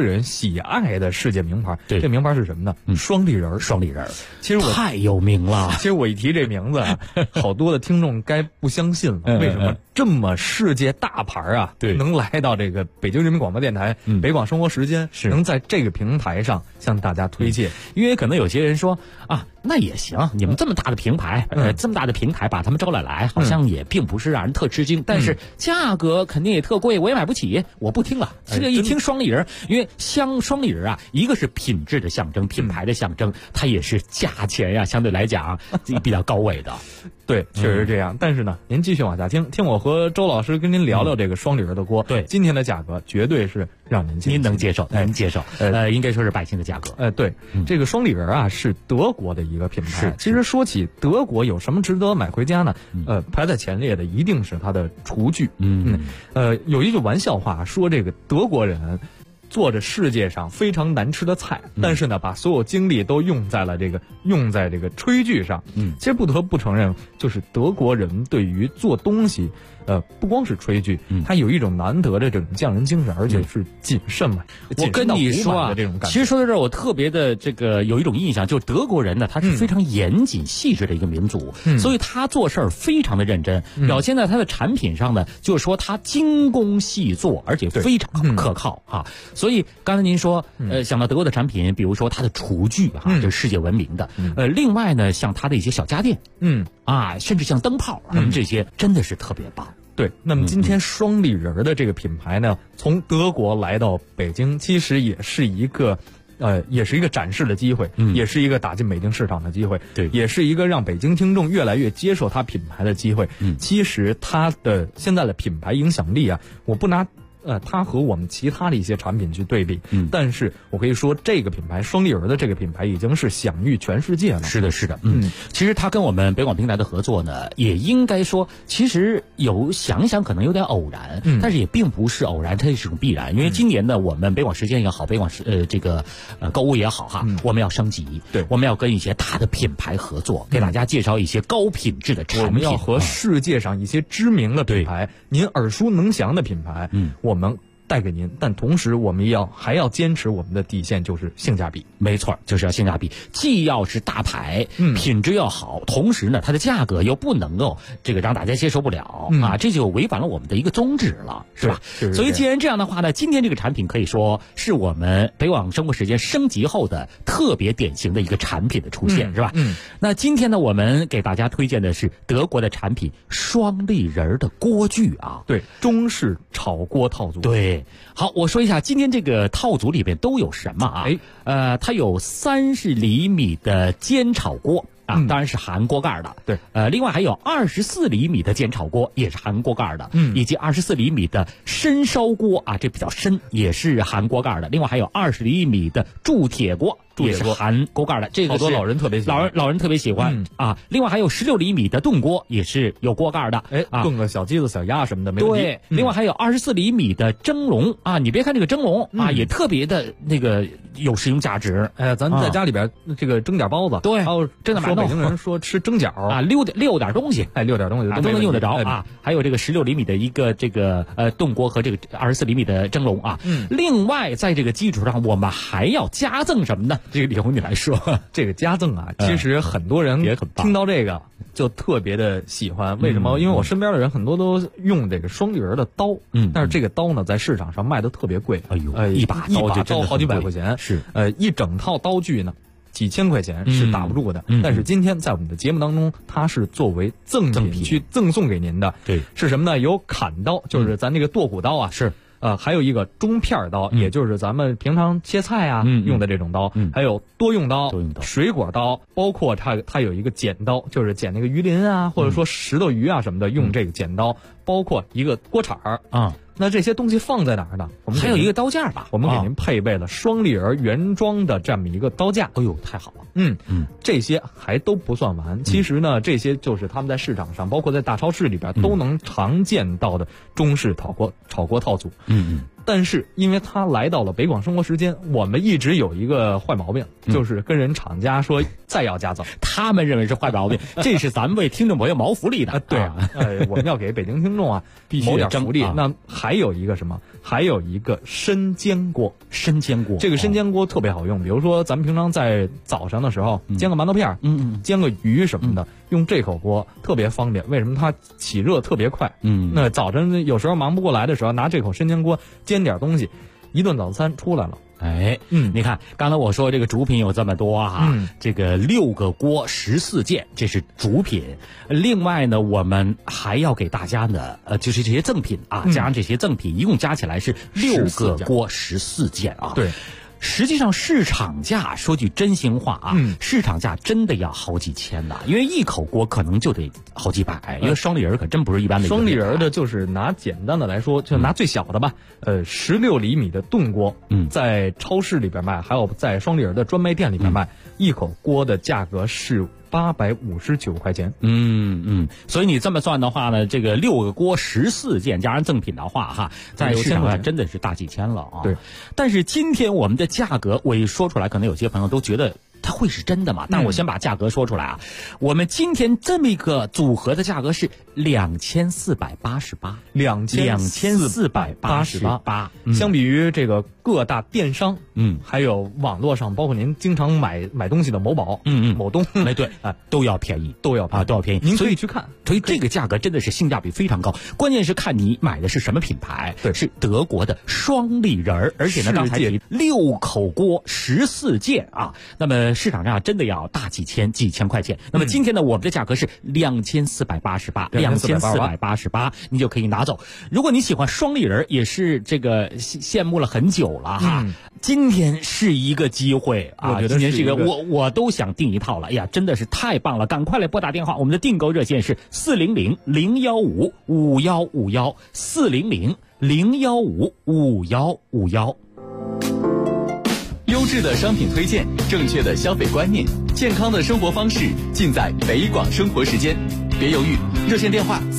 K: 喜爱的世界名牌。
Q: 对，
K: 这名牌是什么呢？双立人。
Q: 双立人，
K: 其实我
Q: 太有名了。
K: 其实我一提这名字啊，好多的听众该不相信了。为什么这么世界大牌啊，能来到这个北京人民广播电台北广生活时间，能在这个平台上向大家推荐？
Q: 因为可能有些人说啊，那也行，你们这么大的平台，这么大的平台把他们招来，好像也并不是让人特吃惊，但是价格肯定也特贵，我也买不起，我不听了。这个一听双立人，因为双立人啊，一个是品质的象征，品牌的象征，它也是价钱呀，相对来讲比较高位的。
K: 对，确实是这样。但是呢，您继续往下听我和周老师跟您聊聊这个双立人的锅。
Q: 对，
K: 今天的价格绝对是让您
Q: 能接受，您接受。应该说是百姓的价格。
K: 对，这个双立人啊是德国的一个品牌。其实说起德国有什么值得买回家呢？排在前列的一定是它的厨具。有一句玩笑话说，这个德国人做着世界上非常难吃的菜，但是呢，把所有精力都用在这个炊具上。其实不得不承认，就是德国人对于做东西，不光是炊具，他有一种难得的这种匠人精神，而且是谨慎嘛。
Q: 我跟你说啊，其实说到这儿，我特别的有一种印象，就是德国人呢，他是非常严谨细致的一个民族，所以他做事儿非常的认真，表现在他的产品上呢，就是说他精工细作，而且非常可靠啊。所以刚才您说，想到德国的产品，比如说它的厨具啊，这是世界闻名的。另外呢，像它的一些小家电，甚至像灯泡什么这些，真的是特别棒。
K: 对，那么今天双立人的这个品牌呢，从德国来到北京，其实也是一个展示的机会，也是一个打进北京市场的机会，
Q: 对，
K: 也是一个让北京听众越来越接受它品牌的机会。其实它的现在的品牌影响力啊，我不拿它和我们其他的一些产品去对比，但是我可以说这个品牌双立人的这个品牌已经是享誉全世界了。
Q: 是的，其实它跟我们北广平台的合作呢，也应该说，其实想想可能有点偶然，但是也并不是偶然，它是种必然。因为今年呢，我们北广时间也好，北广购物也好哈，我们要升级，对，我们要跟一些大的品牌合作，给大家介绍一些高品质的产品。
K: 我们要和世界上一些知名的品牌，您耳熟能详的品牌，我们带给您，但同时我们还要坚持我们的底线，就是性价比。
Q: 没错，就是要性价比，既要是大牌，品质要好，同时呢，它的价格又不能够让大家接受不了啊，这就违反了我们的一个宗旨了，是吧？所以既然这样的话呢，今天这个产品可以说是我们北广生活时间升级后的特别典型的一个产品的出现，是吧？那今天呢，我们给大家推荐的是德国的产品双立人的锅具啊，
K: 对，中式炒锅套组，
Q: 对。好，我说一下今天这个套组里边都有什么啊？它有30厘米的煎炒锅啊，当然是含锅盖的。
K: 对，
Q: 另外还有24厘米的煎炒锅，也是含锅盖的。以及24厘米的深烧锅啊，这比较深，也是含锅盖的。另外还有20厘米的铸铁锅。也是含锅盖的，这个
K: 好多老人特别喜欢，
Q: 老人特别喜欢啊。另外还有16厘米的炖锅，也是有锅盖的，
K: 炖个小鸡子、小鸭什么的没问题。
Q: 对，另外还有24厘米的蒸笼啊，你别看这个蒸笼啊，也特别的有实用价值。
K: 咱在家里边蒸点包子，
Q: 对，
K: 还有
Q: 蒸点馒头。
K: 北京人说吃蒸饺
Q: 啊，溜点东西，
K: 溜点东西
Q: 都能用得着啊。还有这个16厘米的一个炖锅和这个24厘米的蒸笼啊。另外在这个基础上，我们还要加赠什么呢？这个李红你来说。
K: 这个加赠啊，其实很多人听到这个就特别的喜欢。为什么？因为我身边的人很多都用这个双立人的刀，但是这个刀呢，在市场上卖的特别贵。
Q: 哎呦，一把
K: 刀好几百块钱，
Q: 是
K: 一整套刀具呢，几千块钱是打不住的。但是今天在我们的节目当中，它是作为赠品去赠送给您的。
Q: 对，
K: 是什么呢？有砍刀，就是咱这个剁骨刀啊，
Q: 是。
K: 还有一个中片刀，也就是咱们平常切菜啊用的这种刀，还有多用刀、水果刀，包括它有一个剪刀，就是剪那个鱼鳞啊，或者说石头鱼啊什么的，用这个剪刀，包括一个锅铲啊。那这些东西放在哪儿呢？我们
Q: 还有一个刀架吧，
K: 我们给您配备了双立人原装的这么一个刀架。
Q: 哎呦，太好了！
K: 这些还都不算完。其实呢，这些就是他们在市场上，包括在大超市里边都能常见到的中式炒锅套组。 但是因为他来到了北广生活时间，我们一直有一个坏毛病，就是跟人厂家说再要加赠，
Q: 他们认为是坏毛病，这是咱们为听众朋友谋福利的。
K: 对啊，我们要给北京听众啊
Q: 必须
K: 谋点福利。
Q: 啊、
K: 那还有一个什么？还有一个参煎锅，
Q: 参煎锅，
K: 这个参煎锅特别好用。比如说咱们平常在早上的时候煎个馒头片，煎个鱼什么的，用这口锅特别方便。为什么？它起热特别快。那早晨有时候忙不过来的时候，拿这口参煎锅煎点东西，一顿早餐出来了。
Q: 哎，你看，刚才我说这个主品有这么多哈，这个6个锅14件，这是主品。另外呢，我们还要给大家呢，就是这些赠品啊，加上这些赠品，一共加起来是6个锅14件啊。
K: 对。
Q: 实际上市场价，说句真心话啊，市场价真的要好几千呐，因为一口锅可能就得好几百，因为双立人可真不是一般的。
K: 双立人的就是拿简单的来说，就拿最小的吧，16厘米的炖锅，在超市里边卖，还有在双立人的专卖店里边卖，一口锅的价格是859块钱。
Q: 所以你这么算的话呢，这个6个锅14件加上赠品的话哈，在市场上真的是大几千了啊。
K: 对，
Q: 但是今天我们的价格，我一说出来，可能有些朋友都觉得它会是真的嘛？但我先把价格说出来啊。我们今天这么一个组合的价格是2488，2488。
K: 相比于这个各大电商，还有网络上，包括您经常买东西的某宝，某东，
Q: 哎对啊，都要便宜，都要便宜。
K: 您可以去看，
Q: 所以这个价格真的是性价比非常高。关键是看你买的是什么品牌，
K: 对，
Q: 是德国的双立人，而且呢，刚才提6口锅14件啊，那么市场上真的要大几千块钱。那么今天呢，我们的价格是2488，你就可以拿走。如果你喜欢双立人，也是这个羡慕了很久了哈。今天是一个机会啊！
K: 我觉得
Q: 今天是一个我都想订一套了。哎呀，真的是太棒了！赶快来拨打电话，我们的订购热线是400-015-5151，400-015-5151。
N: 优质的商品推荐，正确的消费观念，健康的生活方式，尽在北广生活时间。别犹豫，热线电话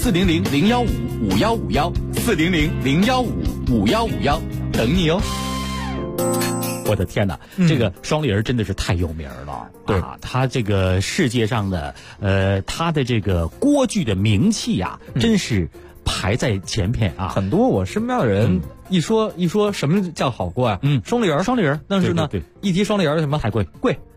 N: 400-015-5151，400-015-5151，等你哦。
Q: 我的天哪，这个双立人真的是太有名了。
K: 对
Q: 啊，他这个世界上的他的这个锅具的名气啊，真是排在前面啊。
K: 很多我身边的人一说什么叫好锅啊，双立人，但是呢，
Q: 对，
K: 一提双立人什么
Q: 太贵。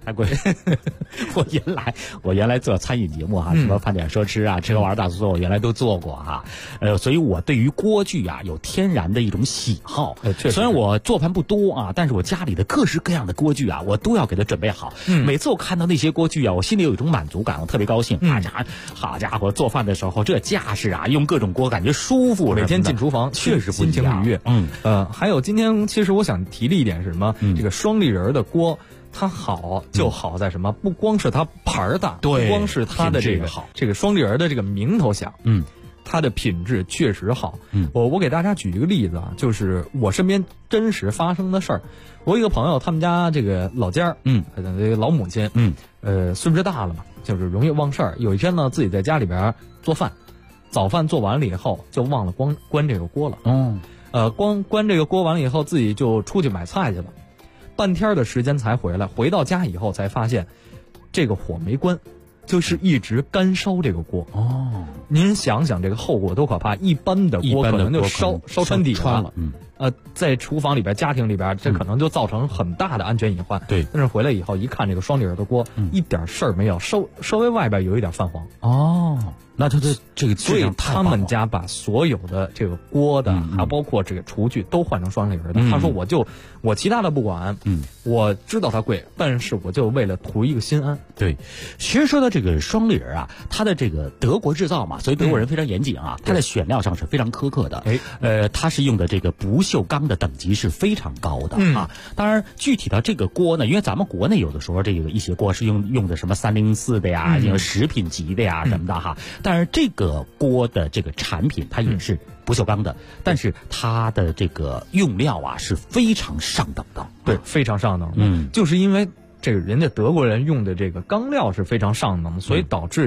Q: 我原来做餐饮节目哈，什么饭点说吃啊，吃喝玩大做，我原来都做过哈。所以我对于锅具啊有天然的一种喜好。虽然我做饭不多啊，但是我家里的各式各样的锅具啊，我都要给它准备好。每次我看到那些锅具啊，我心里有一种满足感，我特别高兴。好家伙，做饭的时候这架势啊，用各种锅感觉舒服。
K: 每天进厨房
Q: 确实不一样，
K: 心情愉悦。还有今天其实我想提的一点是什么？这个双立人的锅。它好就好在什么？不光是它牌儿大，不光是它的这个双立人的这个名头响，它的品质确实好。我给大家举一个例子啊，就是我身边真实发生的事儿。我有一个朋友，他们家这个老家儿，这个老母亲，岁数大了嘛，就是容易忘事儿。有一天呢，自己在家里边做饭，早饭做完了以后，就忘了关这个锅了。关这个锅完了以后，自己就出去买菜去了。半天的时间才回来，回到家以后才发现，这个火没关，就是一直干烧这个锅。您想想这个后果多可怕！一般的锅可能就烧穿底了。在厨房里边、家庭里边，这可能就造成很大的安全隐患。
Q: 对，
K: 但是回来以后一看，这个双立人的锅，一点事儿没有，稍微外边有一点泛黄。
Q: 那它的这个，
K: 所以他们家把所有的这个锅的，还包括这个厨具都换成双立人的。他说我其他的不管，我知道它贵，但是我就为了图一个心安。
Q: 对，其实说到这个双立人啊，它的这个德国制造嘛，所以德国人非常严谨啊，它的选料上是非常苛刻的。它是用的这个不锈钢的等级是非常高的啊。当然，具体到这个锅呢，因为咱们国内有的时候这个一些锅是用的什么304的呀，食品级的呀什么的哈。但是这个锅的这个产品它也是不锈钢的，但是它的这个用料啊是非常上等的。
K: 对，非常上等的。就是因为这个人家德国人用的这个钢料是非常上等的，所以导致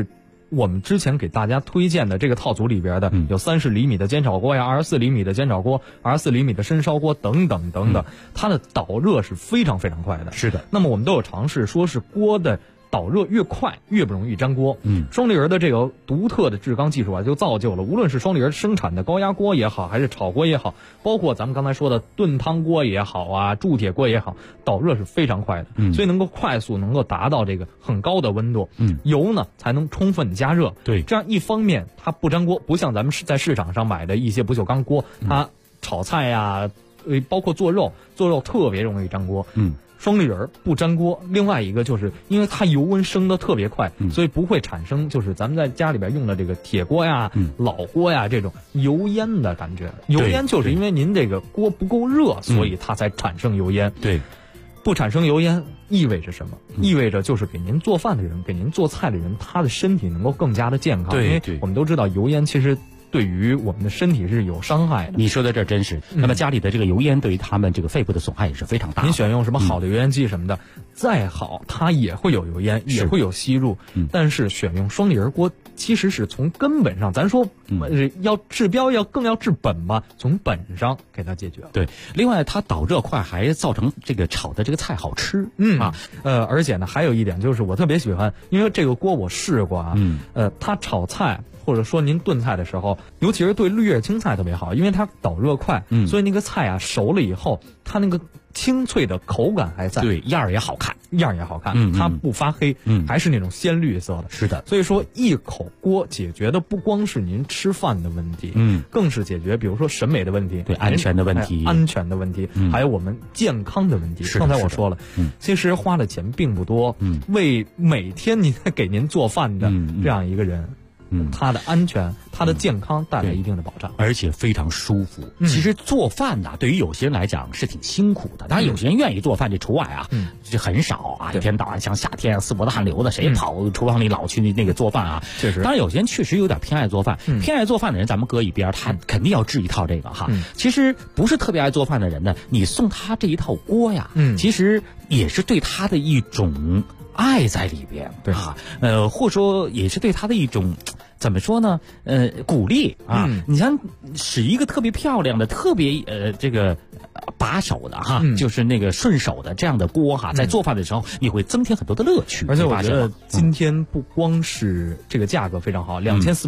K: 我们之前给大家推荐的这个套组里边的，有30厘米的煎炒锅呀，24厘米的煎炒锅，24厘米的深烧锅等等等等，它的导热是非常非常快的。
Q: 是的。
K: 那么我们都有尝试，说是锅的导热越快越不容易粘锅。双立人的这个独特的制缸技术啊，就造就了无论是双立人生产的高压锅也好，还是炒锅也好，包括咱们刚才说的炖汤锅也好啊，铸铁锅也好，导热是非常快的，所以能够快速能够达到这个很高的温度，油呢才能充分加热。
Q: 对，
K: 这样一方面它不粘锅，不像咱们在市场上买的一些不锈钢锅，它炒菜呀，包括做肉特别容易粘锅。双立人不粘锅，另外一个就是因为它油温升得特别快，所以不会产生就是咱们在家里边用的这个铁锅呀、老锅呀这种油烟的感觉。油烟就是因为您这个锅不够热，所以它才产生油烟。
Q: 对，
K: 不产生油烟意味着什么？意味着就是给您做饭的人、给您做菜的人，他的身体能够更加的健康。因为我们都知道油烟其实对于我们的身体是有伤害的。
Q: 你说的这真是。那么家里的这个油烟对于他们这个肺部的损害也是非常大的。
K: 您选用什么好的油烟机什么的，再好它也会有油烟，也会有吸入。但是选用双立人锅，其实是从根本上，咱说要治标更要治本吧，从本上给它解决。
Q: 对，另外它导热快，还造成这个炒的这个菜好吃。
K: 而且呢，还有一点就是我特别喜欢，因为这个锅我试过啊，它炒菜或者说您炖菜的时候，尤其是对绿叶青菜特别好，因为它导热快，所以那个菜啊熟了以后，它那个清脆的口感还在，
Q: 对，样儿也好看，
K: 它不发黑，还是那种鲜绿色的。
Q: 是的，
K: 所以说一口锅解决的不光是您吃饭的问题，更是解决比如说审美的问题，
Q: 对，安全的问题，
K: 还有我们健康的问题。刚才我说了，其实花的钱并不多，为每天您给您做饭的这样一个人。它的安全、它的健康带来一定的保障，
Q: 而且非常舒服。其实做饭呢，对于有些人来讲是挺辛苦的，当然有些人愿意做饭，这除外啊，就很少啊。一天到晚像夏天四脖子汗流的，谁跑厨房里老去那个做饭啊？
K: 确实，
Q: 当然有些人确实有点偏爱做饭，偏爱做饭的人咱们搁一边，他肯定要治一套这个哈。其实不是特别爱做饭的人呢，你送他这一套锅呀，其实也是对他的一种爱在里边，
K: 对
Q: 啊，或者说也是对他的一种怎么说呢？鼓励啊！你像使一个特别漂亮的、特别这个把手的哈，就是那个顺手的这样的锅哈，在做饭的时候你会增添很多的乐趣。
K: 而且我觉得今天不光是这个价格非常好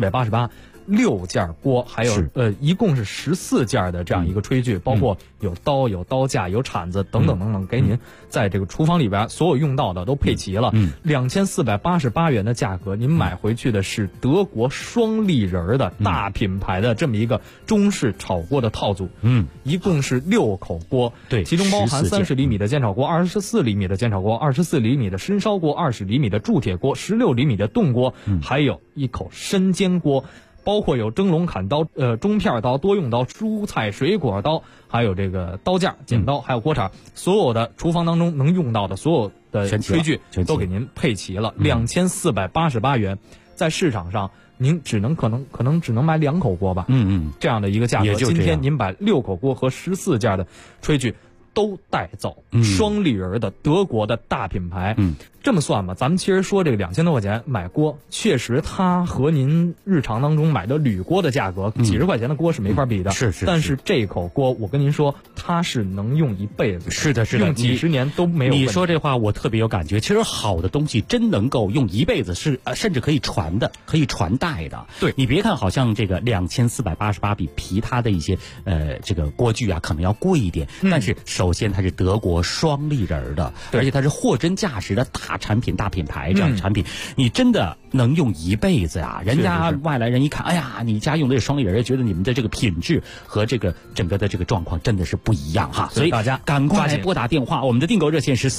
K: ，2488。6件锅，还有一共是14件的这样一个炊具，包括有刀、有刀架、有铲子等等等等，给您在这个厨房里边所有用到的都配齐了。2488元的价格，您买回去的是德国双立人的大品牌的这么一个中式炒锅的套组。一共是6口锅，
Q: 对，
K: 其中包含30厘米的煎炒锅、24厘米的煎炒锅、24厘米的深烧锅、20厘米的铸铁锅、16厘米的炖锅，还有一口深煎锅。包括有蒸笼砍刀、中片刀、多用刀、蔬菜水果刀，还有这个刀架、剪刀，还有锅铲，所有的厨房当中能用到的所有的炊具都给您配齐了。2488元，在市场上您可能只能买2口锅吧。这样的一个价格，今天您把6口锅和14件的炊具都带走，双立人的德国的大品牌。这么算吧，咱们其实说这个2000多块钱买锅，确实它和您日常当中买的铝锅的价格，几十块钱的锅是没法比的。
Q: 是。
K: 但是这口锅，我跟您说，它是能用一辈子。
Q: 是的，
K: 用几十年都没有问题。
Q: 你说这话我特别有感觉。其实好的东西真能够用一辈子，甚至可以传的，可以传代的。
K: 对，
Q: 你别看好像这个2488比其他的一些这个锅具啊可能要贵一点，但是首先它是德国双立人的，而且它是货真价实的大产品、大品牌这样的产品，你真的能用一辈子呀！人家外来人一看，哎呀，你家用的是双立人，觉得你们的这个品质和这个整个的这个状况真的是不一样哈。所以大家赶快来拨打电话，我们的订购热线是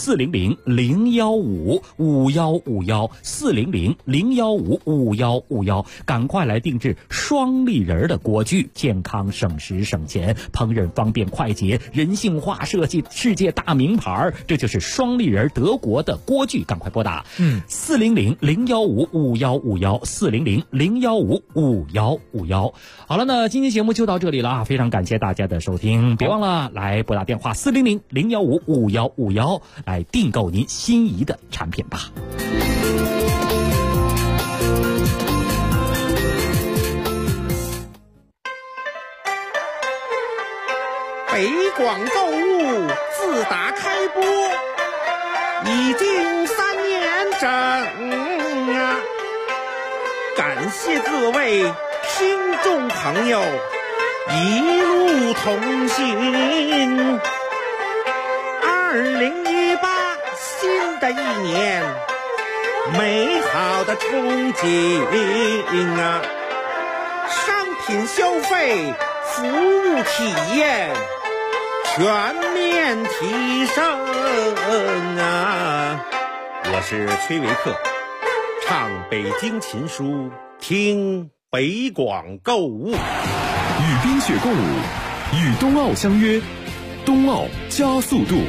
Q: 400-015-5151，400-015-5151，赶快来定制双立人的锅具，健康省时省钱，烹饪方便快捷，人性化设计，世界大名牌，这就是双立人德国的锅具，赶快拨打400-015-5151，400-015-5151。好了，那今天节目就到这里了啊，非常感谢大家的收听，别忘了来拨打电话400-015-5151来订购您心仪的产品吧。
L: 北广购物自打开播已经3年整啊，感谢各位听众朋友一路同行。2018新的一年，美好的憧憬啊，商品消费服务体验全面提升啊！我是崔维克，唱北京琴书，听北广购物，
C: 与冰雪共舞，与冬奥相约，冬奥加速度。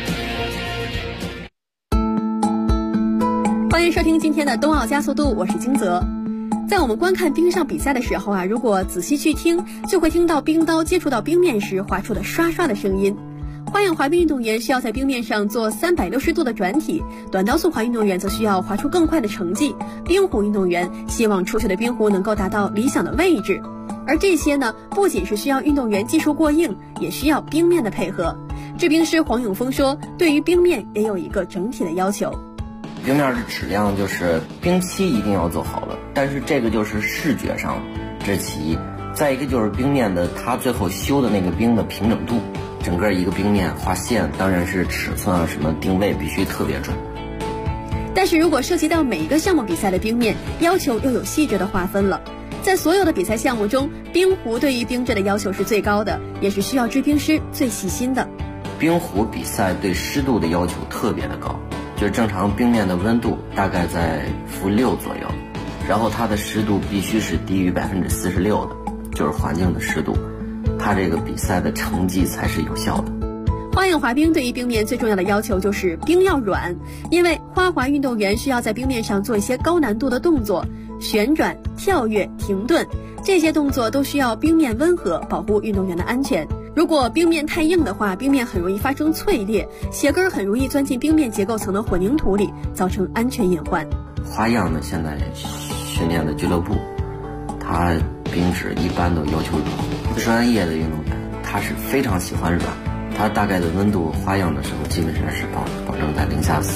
R: 欢迎收听今天的冬奥加速度，我是金泽。在我们观看冰上比赛的时候啊，如果仔细去听，就会听到冰刀接触到冰面时划出的刷刷的声音。花样滑冰运动员需要在冰面上做360度的转体，短道速滑运动员则需要滑出更快的成绩，冰壶运动员希望出去的冰壶能够达到理想的位置。而这些呢，不仅是需要运动员技术过硬，也需要冰面的配合。制冰师黄永峰说，对于冰面也有一个整体的要求。
S: 冰面的质量就是冰漆一定要做好了，但是这个就是视觉上，这是其一。再一个就是冰面的它最后修的那个冰的平整度，整个一个冰面画线，当然是尺寸啊什么定位必须特别准。
R: 但是如果涉及到每一个项目比赛的冰面，要求又有细致的划分了。在所有的比赛项目中，冰壶对于冰质的要求是最高的，也是需要制冰师最细心的。
S: 冰壶比赛对湿度的要求特别的高，就是正常冰面的温度大概在-6左右，然后它的湿度必须是低于46%的，就是环境的湿度，它这个比赛的成绩才是有效的。
R: 花样滑冰对于冰面最重要的要求就是冰要软，因为花滑运动员需要在冰面上做一些高难度的动作，旋转、跳跃、停顿，这些动作都需要冰面温和，保护运动员的安全。如果冰面太硬的话，冰面很容易发生脆裂，鞋跟很容易钻进冰面结构层的混凝土里，造成安全隐患。
S: 花样呢，现在训练的俱乐部，他冰质一般都要求软。专业的运动员他是非常喜欢软，他大概的温度花样的时候基本上是保证在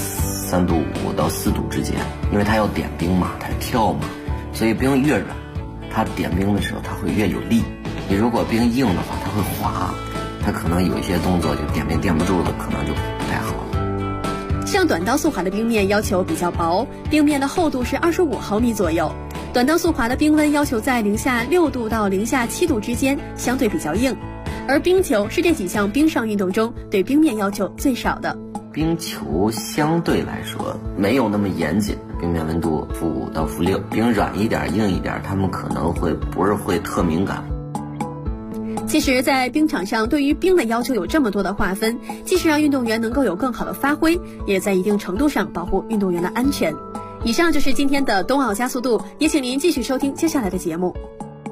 S: -3度5到4度之间，因为他要点冰嘛，他跳嘛，所以冰越软，他点冰的时候他会越有力。你如果冰硬的话，它会滑，它可能有一些动作就点冰垫不住了，可能就不太好了。
R: 像短道速滑的冰面要求比较薄，冰面的厚度是25毫米左右。短道速滑的冰温要求在-6度到-7度之间，相对比较硬。而冰球是这几项冰上运动中对冰面要求最少的。
S: 冰球相对来说没有那么严谨，冰面温度-5到-6，冰软一点硬一点，他们可能不是会特敏感。
R: 其实在冰场上对于冰的要求有这么多的划分，既是让运动员能够有更好的发挥，也在一定程度上保护运动员的安全。以上就是今天的冬奥加速度，也请您继续收听接下来的节目。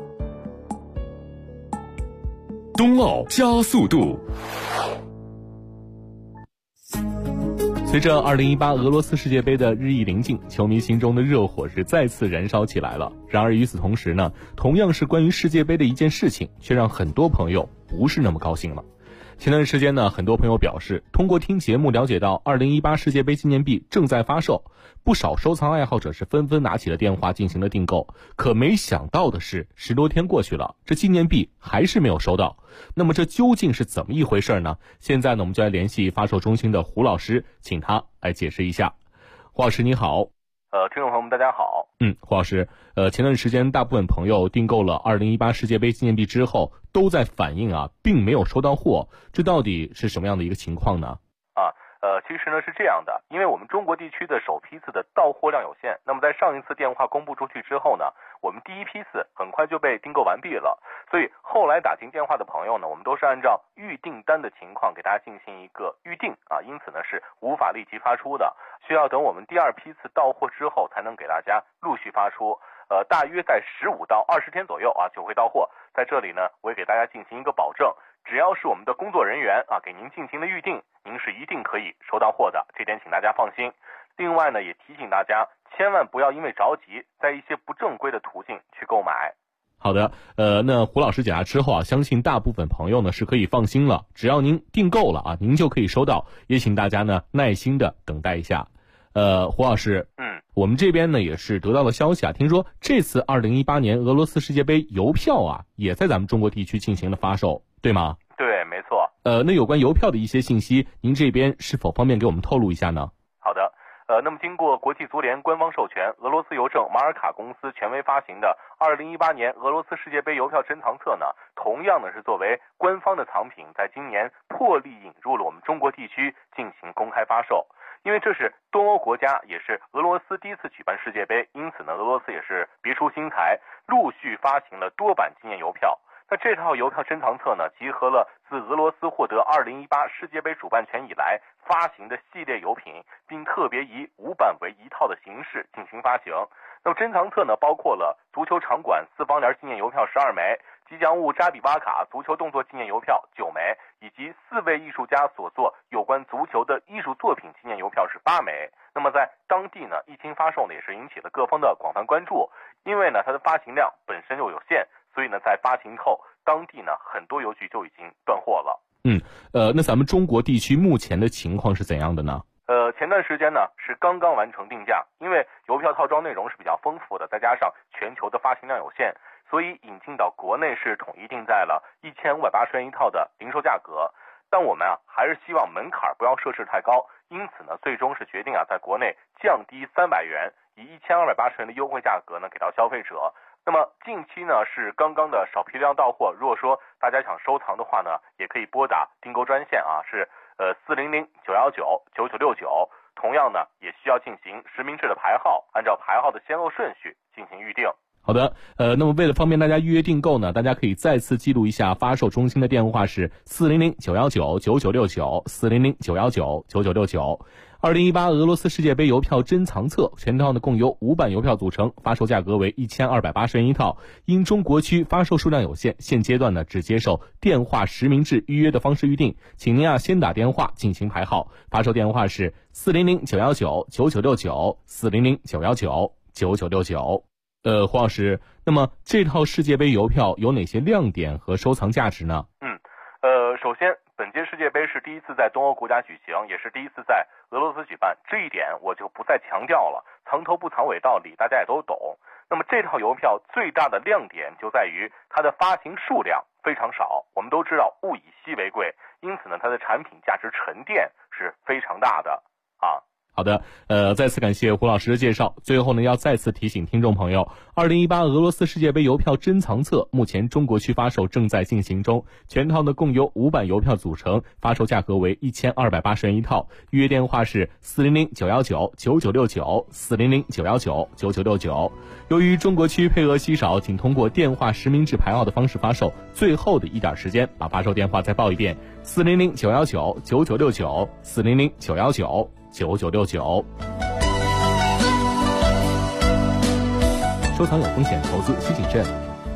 C: 冬奥加速度。
T: 随着2018俄罗斯世界杯的日益临近，球迷心中的热火是再次燃烧起来了。然而与此同时呢，同样是关于世界杯的一件事情，却让很多朋友不是那么高兴了。前段时间呢，很多朋友表示，通过听节目了解到2018世界杯纪念币正在发售，不少收藏爱好者是纷纷拿起了电话进行了订购。可没想到的是，10多天过去了，这纪念币还是没有收到。那么这究竟是怎么一回事呢？现在呢，我们就来联系发售中心的胡老师，请他来解释一下。胡老师你好。
U: 听众朋友们大家好。
T: 胡老师，前段时间大部分朋友订购了2018世界杯纪念币之后，都在反映并没有收到货，这到底是什么样的一个情况呢？
U: 其实呢是这样的，因为我们中国地区的首批次的到货量有限，那么在上一次电话公布出去之后呢，我们第一批次很快就被订购完毕了，所以后来打进电话的朋友呢，我们都是按照预订单的情况给大家进行一个预定因此呢是无法立即发出的，需要等我们第二批次到货之后才能给大家陆续发出。大约在15到20天左右就会到货。在这里呢，我也给大家进行一个保证，只要是我们的工作人员给您进行的预定，您是一定可以收到货的，这点请大家放心。另外呢，也提醒大家千万不要因为着急，在一些不正规的途径去购买。
T: 好的，那胡老师解答之后啊，相信大部分朋友呢是可以放心了，只要您订购了啊，您就可以收到，也请大家呢耐心的等待一下。胡老师，我们这边呢也是得到了消息啊，听说这次2018年俄罗斯世界杯邮票啊，也在咱们中国地区进行了发售，对吗？
U: 对，没错。
T: 那有关邮票的一些信息，您这边是否方便给我们透露一下呢？
U: 好的。那么经过国际足联官方授权，俄罗斯邮政马尔卡公司权威发行的2018年俄罗斯世界杯邮票珍藏册呢，同样呢是作为官方的藏品，在今年破例引入了我们中国地区进行公开发售。因为这是东欧国家，也是俄罗斯第一次举办世界杯，因此呢，俄罗斯也是别出心裁，陆续发行了多版纪念邮票。那这套邮票珍藏册呢，集合了自俄罗斯获得2018世界杯主办权以来发行的系列邮品，并特别以5版为一套的形式进行发行。那么珍藏册呢，包括了足球场馆4方联纪念邮票12枚，吉祥物扎比巴卡足球动作纪念邮票9枚，以及4位艺术家所作有关足球的艺术作品纪念邮票是8枚。那么在当地呢，一经发售呢，也是引起了各方的广泛关注，因为呢它的发行量本身就有限，所以呢在发行后，当地呢很多邮局就已经断货了。
T: 那咱们中国地区目前的情况是怎样的呢？
U: 前段时间呢是刚刚完成定价，因为邮票套装内容是比较丰富的，再加上全球的发行量有限，所以引进到国内是统一定在了1580元一套的零售价格。但我们啊还是希望门槛不要设置太高，因此呢最终是决定啊在国内降低300元，以1280元的优惠价格呢给到消费者。那么近期呢是刚刚的少批量到货，如果说大家想收藏的话呢，也可以拨打订购专线啊，是400-919-9969，同样呢也需要进行实名制的排号，按照排号的先后顺序进行预定。
T: 好的，那么为了方便大家预约订购呢，大家可以再次记录一下发售中心的电话是400-919-9969 400-919-9969。2018俄罗斯世界杯邮票珍藏册全套呢共由5版邮票组成，发售价格为1280元一套。因中国区发售数量有限，现阶段呢只接受电话实名制预约的方式预定，请您先打电话进行排号，发售电话是400-919-9969 400-919-9969。黄老师，那么这套世界杯邮票有哪些亮点和收藏价值呢？
U: 首先本届世界杯是第一次在东欧国家举行，也是第一次在俄罗斯举办，这一点我就不再强调了，藏头不藏尾道理大家也都懂。那么这套邮票最大的亮点就在于它的发行数量非常少，我们都知道物以稀为贵，因此呢它的产品价值沉淀是非常大的啊。
T: 好的，再次感谢胡老师的介绍。最后呢，要再次提醒听众朋友，2018俄罗斯世界杯邮票珍藏册目前中国区发售正在进行中，全套呢共由5版邮票组成，发售价格为1280元一套。预约电话是400-919-9969 400-919-9969。由于中国区配额稀少，请通过电话实名制排号的方式发售。最后的一点时间，把发售电话再报一遍：400-919-9969 400-919-9969。收藏有风险，投资需谨慎。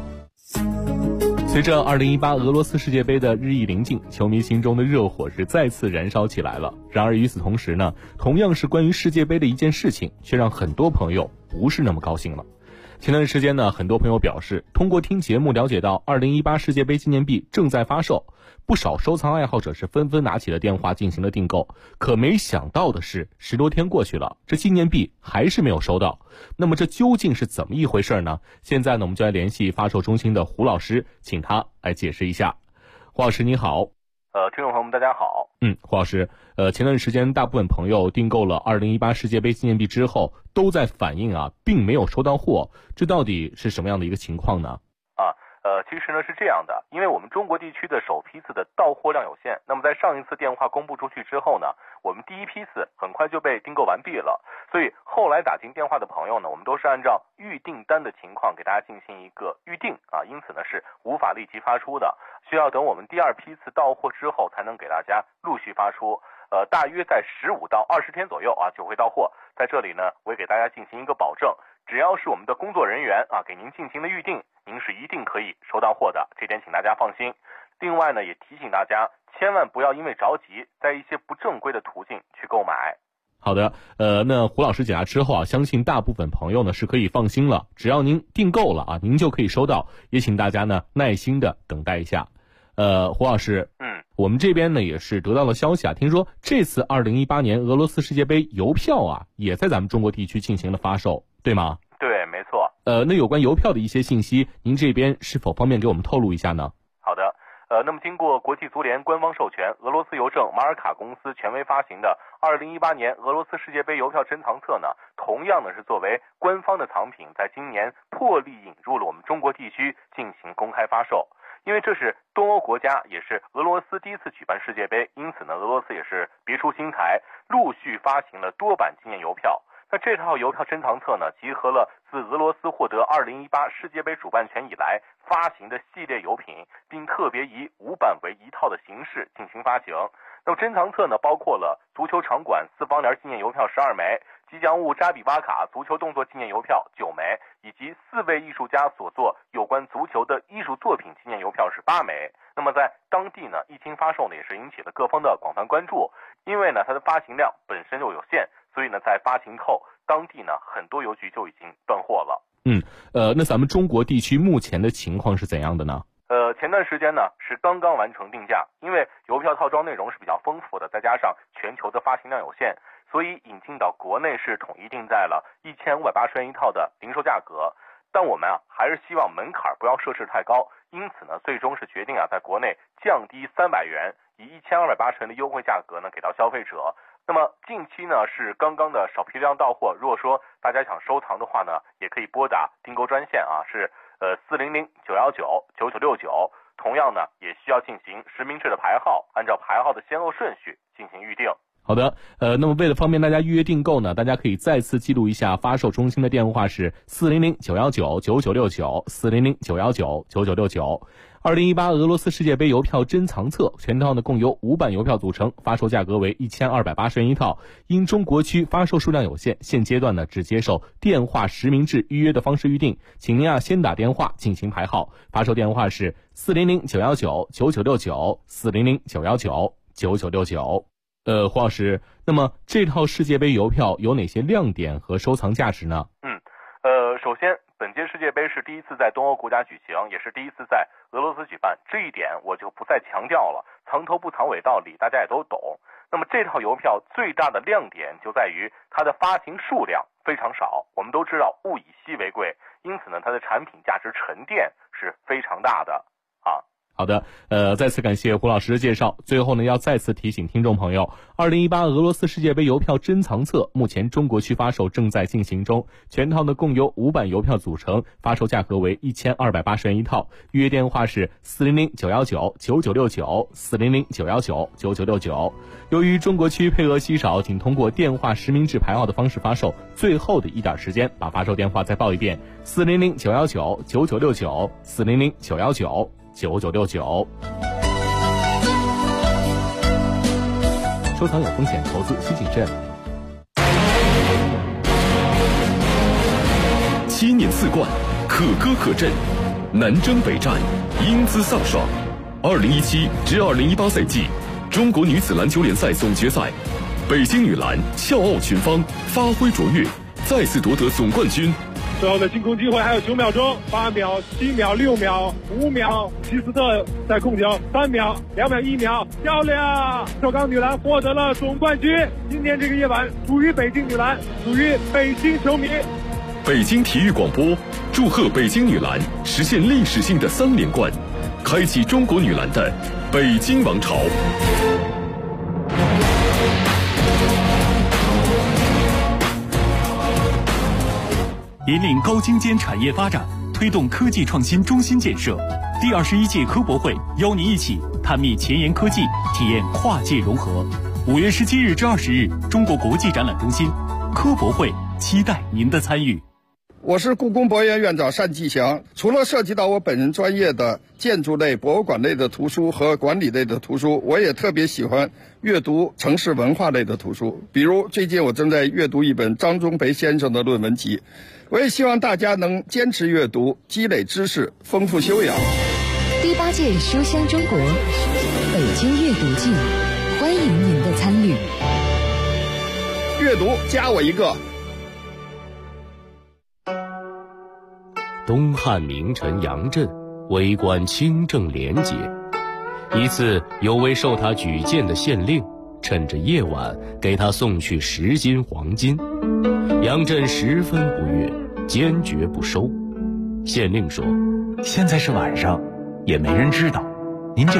T: 随着2018俄罗斯世界杯的日益临近，球迷心中的热火是再次燃烧起来了。然而与此同时呢，同样是关于世界杯的一件事情，却让很多朋友不是那么高兴了。前段时间呢，很多朋友表示，通过听节目了解到2018世界杯纪念币正在发售，不少收藏爱好者是纷纷拿起了电话进行了订购。可没想到的是，10多天过去了，这纪念币还是没有收到。那么这究竟是怎么一回事呢？现在呢，我们就来联系发售中心的胡老师，请他来解释一下。胡老师你好。
U: 听众朋友们大家好。
T: 胡老师，前段时间大部分朋友订购了2018世界杯纪念币之后，都在反映并没有收到货，这到底是什么样的一个情况呢？
U: 其实呢是这样的，因为我们中国地区的首批次的到货量有限，那么在上一次电话公布出去之后呢，我们第一批次很快就被订购完毕了，所以后来打进电话的朋友呢，我们都是按照预订单的情况给大家进行一个预定因此呢是无法立即发出的，需要等我们第二批次到货之后才能给大家陆续发出。大约在15到20天左右就会到货。在这里呢，我也给大家进行一个保证，只要是我们的工作人员给您进行了预定，您是一定可以收到货的，这点请大家放心。另外呢，也提醒大家千万不要因为着急，在一些不正规的途径去购买。
T: 好的，那胡老师解答之后啊，相信大部分朋友呢是可以放心了，只要您订购了啊，您就可以收到，也请大家呢耐心的等待一下。胡老师，我们这边呢也是得到了消息啊，听说这次2018年俄罗斯世界杯邮票啊，也在咱们中国地区进行了发售，对吗？
U: 对，没错。
T: 那有关邮票的一些信息，您这边是否方便给我们透露一下呢？
U: 好的。那么经过国际足联官方授权，俄罗斯邮政马尔卡公司权威发行的2018年俄罗斯世界杯邮票珍藏册呢，同样呢是作为官方的藏品，在今年破例引入了我们中国地区进行公开发售。因为这是东欧国家，也是俄罗斯第一次举办世界杯，因此呢，俄罗斯也是别出心裁，陆续发行了多版纪念邮票。那这套邮票珍藏册呢，集合了自俄罗斯获得2018世界杯主办权以来发行的系列邮品，并特别以5版为一套的形式进行发行。那么珍藏册呢，包括了足球场馆4方联纪念邮票12枚，吉祥物扎比瓦卡足球动作纪念邮票9枚，以及4位艺术家所作有关足球的艺术作品纪念邮票是8枚。那么在当地呢，一经发售呢，也是引起了各方的广泛关注，因为呢它的发行量本身就有限，所以呢在发行后，当地呢很多邮局就已经断货了。
T: 那咱们中国地区目前的情况是怎样的呢？
U: 前段时间呢是刚刚完成定价，因为邮票套装内容是比较丰富的，再加上全球的发行量有限，所以引进到国内是统一定在了1580元一套的零售价格。但我们还是希望门槛不要设置太高，因此呢最终是决定在国内降低300元，以1280元的优惠价格呢给到消费者。那么近期呢是刚刚的少批量到货，如果说大家想收藏的话呢，也可以拨打订购专线是400-919-9969，同样呢也需要进行实名制的排号，按照排号的先后顺序进行预定。
T: 好的，那么为了方便大家预约订购呢，大家可以再次记录一下发售中心的电话是400-919-9969 400-919-9969。2018俄罗斯世界杯邮票珍藏册全套呢共由5版邮票组成，发售价格为1280元一套。因中国区发售数量有限，现阶段呢只接受电话实名制预约的方式预定，请您先打电话进行排号，发售电话是400-919-9969 400-919-9969。胡老师，那么这套世界杯邮票有哪些亮点和收藏价值呢？
U: 首先本届世界杯是第一次在东欧国家举行，也是第一次在俄罗斯举办，这一点我就不再强调了，藏头不藏尾道理大家也都懂。那么这套邮票最大的亮点就在于它的发行数量非常少，我们都知道物以稀为贵，因此呢它的产品价值沉淀是非常大的啊。
T: 好的，再次感谢胡老师的介绍。最后呢，要再次提醒听众朋友，2018俄罗斯世界杯邮票珍藏册目前中国区发售正在进行中，全套呢共由5版邮票组成，发售价格为1280元一套。预约电话是400-919-9969 400-919-9969。由于中国区配额稀少，仅通过电话实名制排号的方式发售，最后的一点时间，把发售电话再报一遍：400-919-9969 400-919-9969。收藏有风险，投资需谨慎。
C: 7年4冠，可歌可阵，南征北战，英姿飒爽。2017至2018赛季中国女子篮球联赛总决赛，北京女篮笑傲群芳，发挥卓越，再次夺得总冠军。
D: 最后的进攻机会还有9秒钟，8秒、7秒、6秒、5秒，齐斯特在控球，3秒、2秒、1秒，漂亮！首钢女篮获得了总冠军。今天这个夜晚属于北京女篮，属于北京球迷。
C: 北京体育广播祝贺北京女篮实现历史性的3连冠，开启中国女篮的北京王朝。
V: 引领高精尖产业发展，推动科技创新中心建设。第21届科博会邀您一起探秘前沿科技，体验跨界融合。5月17日至20日，中国国际展览中心科博会，期待您的参与。
W: 我是故宫博物院院长单霁翔。除了涉及到我本人专业的建筑类、博物馆类的图书和管理类的图书，我也特别喜欢阅读城市文化类的图书。比如最近我正在阅读一本张忠培先生的论文集。我也希望大家能坚持阅读，积累知识，丰富修养。
X: 第8届书香中国北京阅读季，欢迎您的参与。
W: 阅读加我一个。
B: 东汉名臣杨震为官清正廉洁，一次有位受他举荐的县令趁着夜晚给他送去10斤黄金，杨震十分不悦，坚决不收。县令说：
E: 现在是晚上，也没人知道，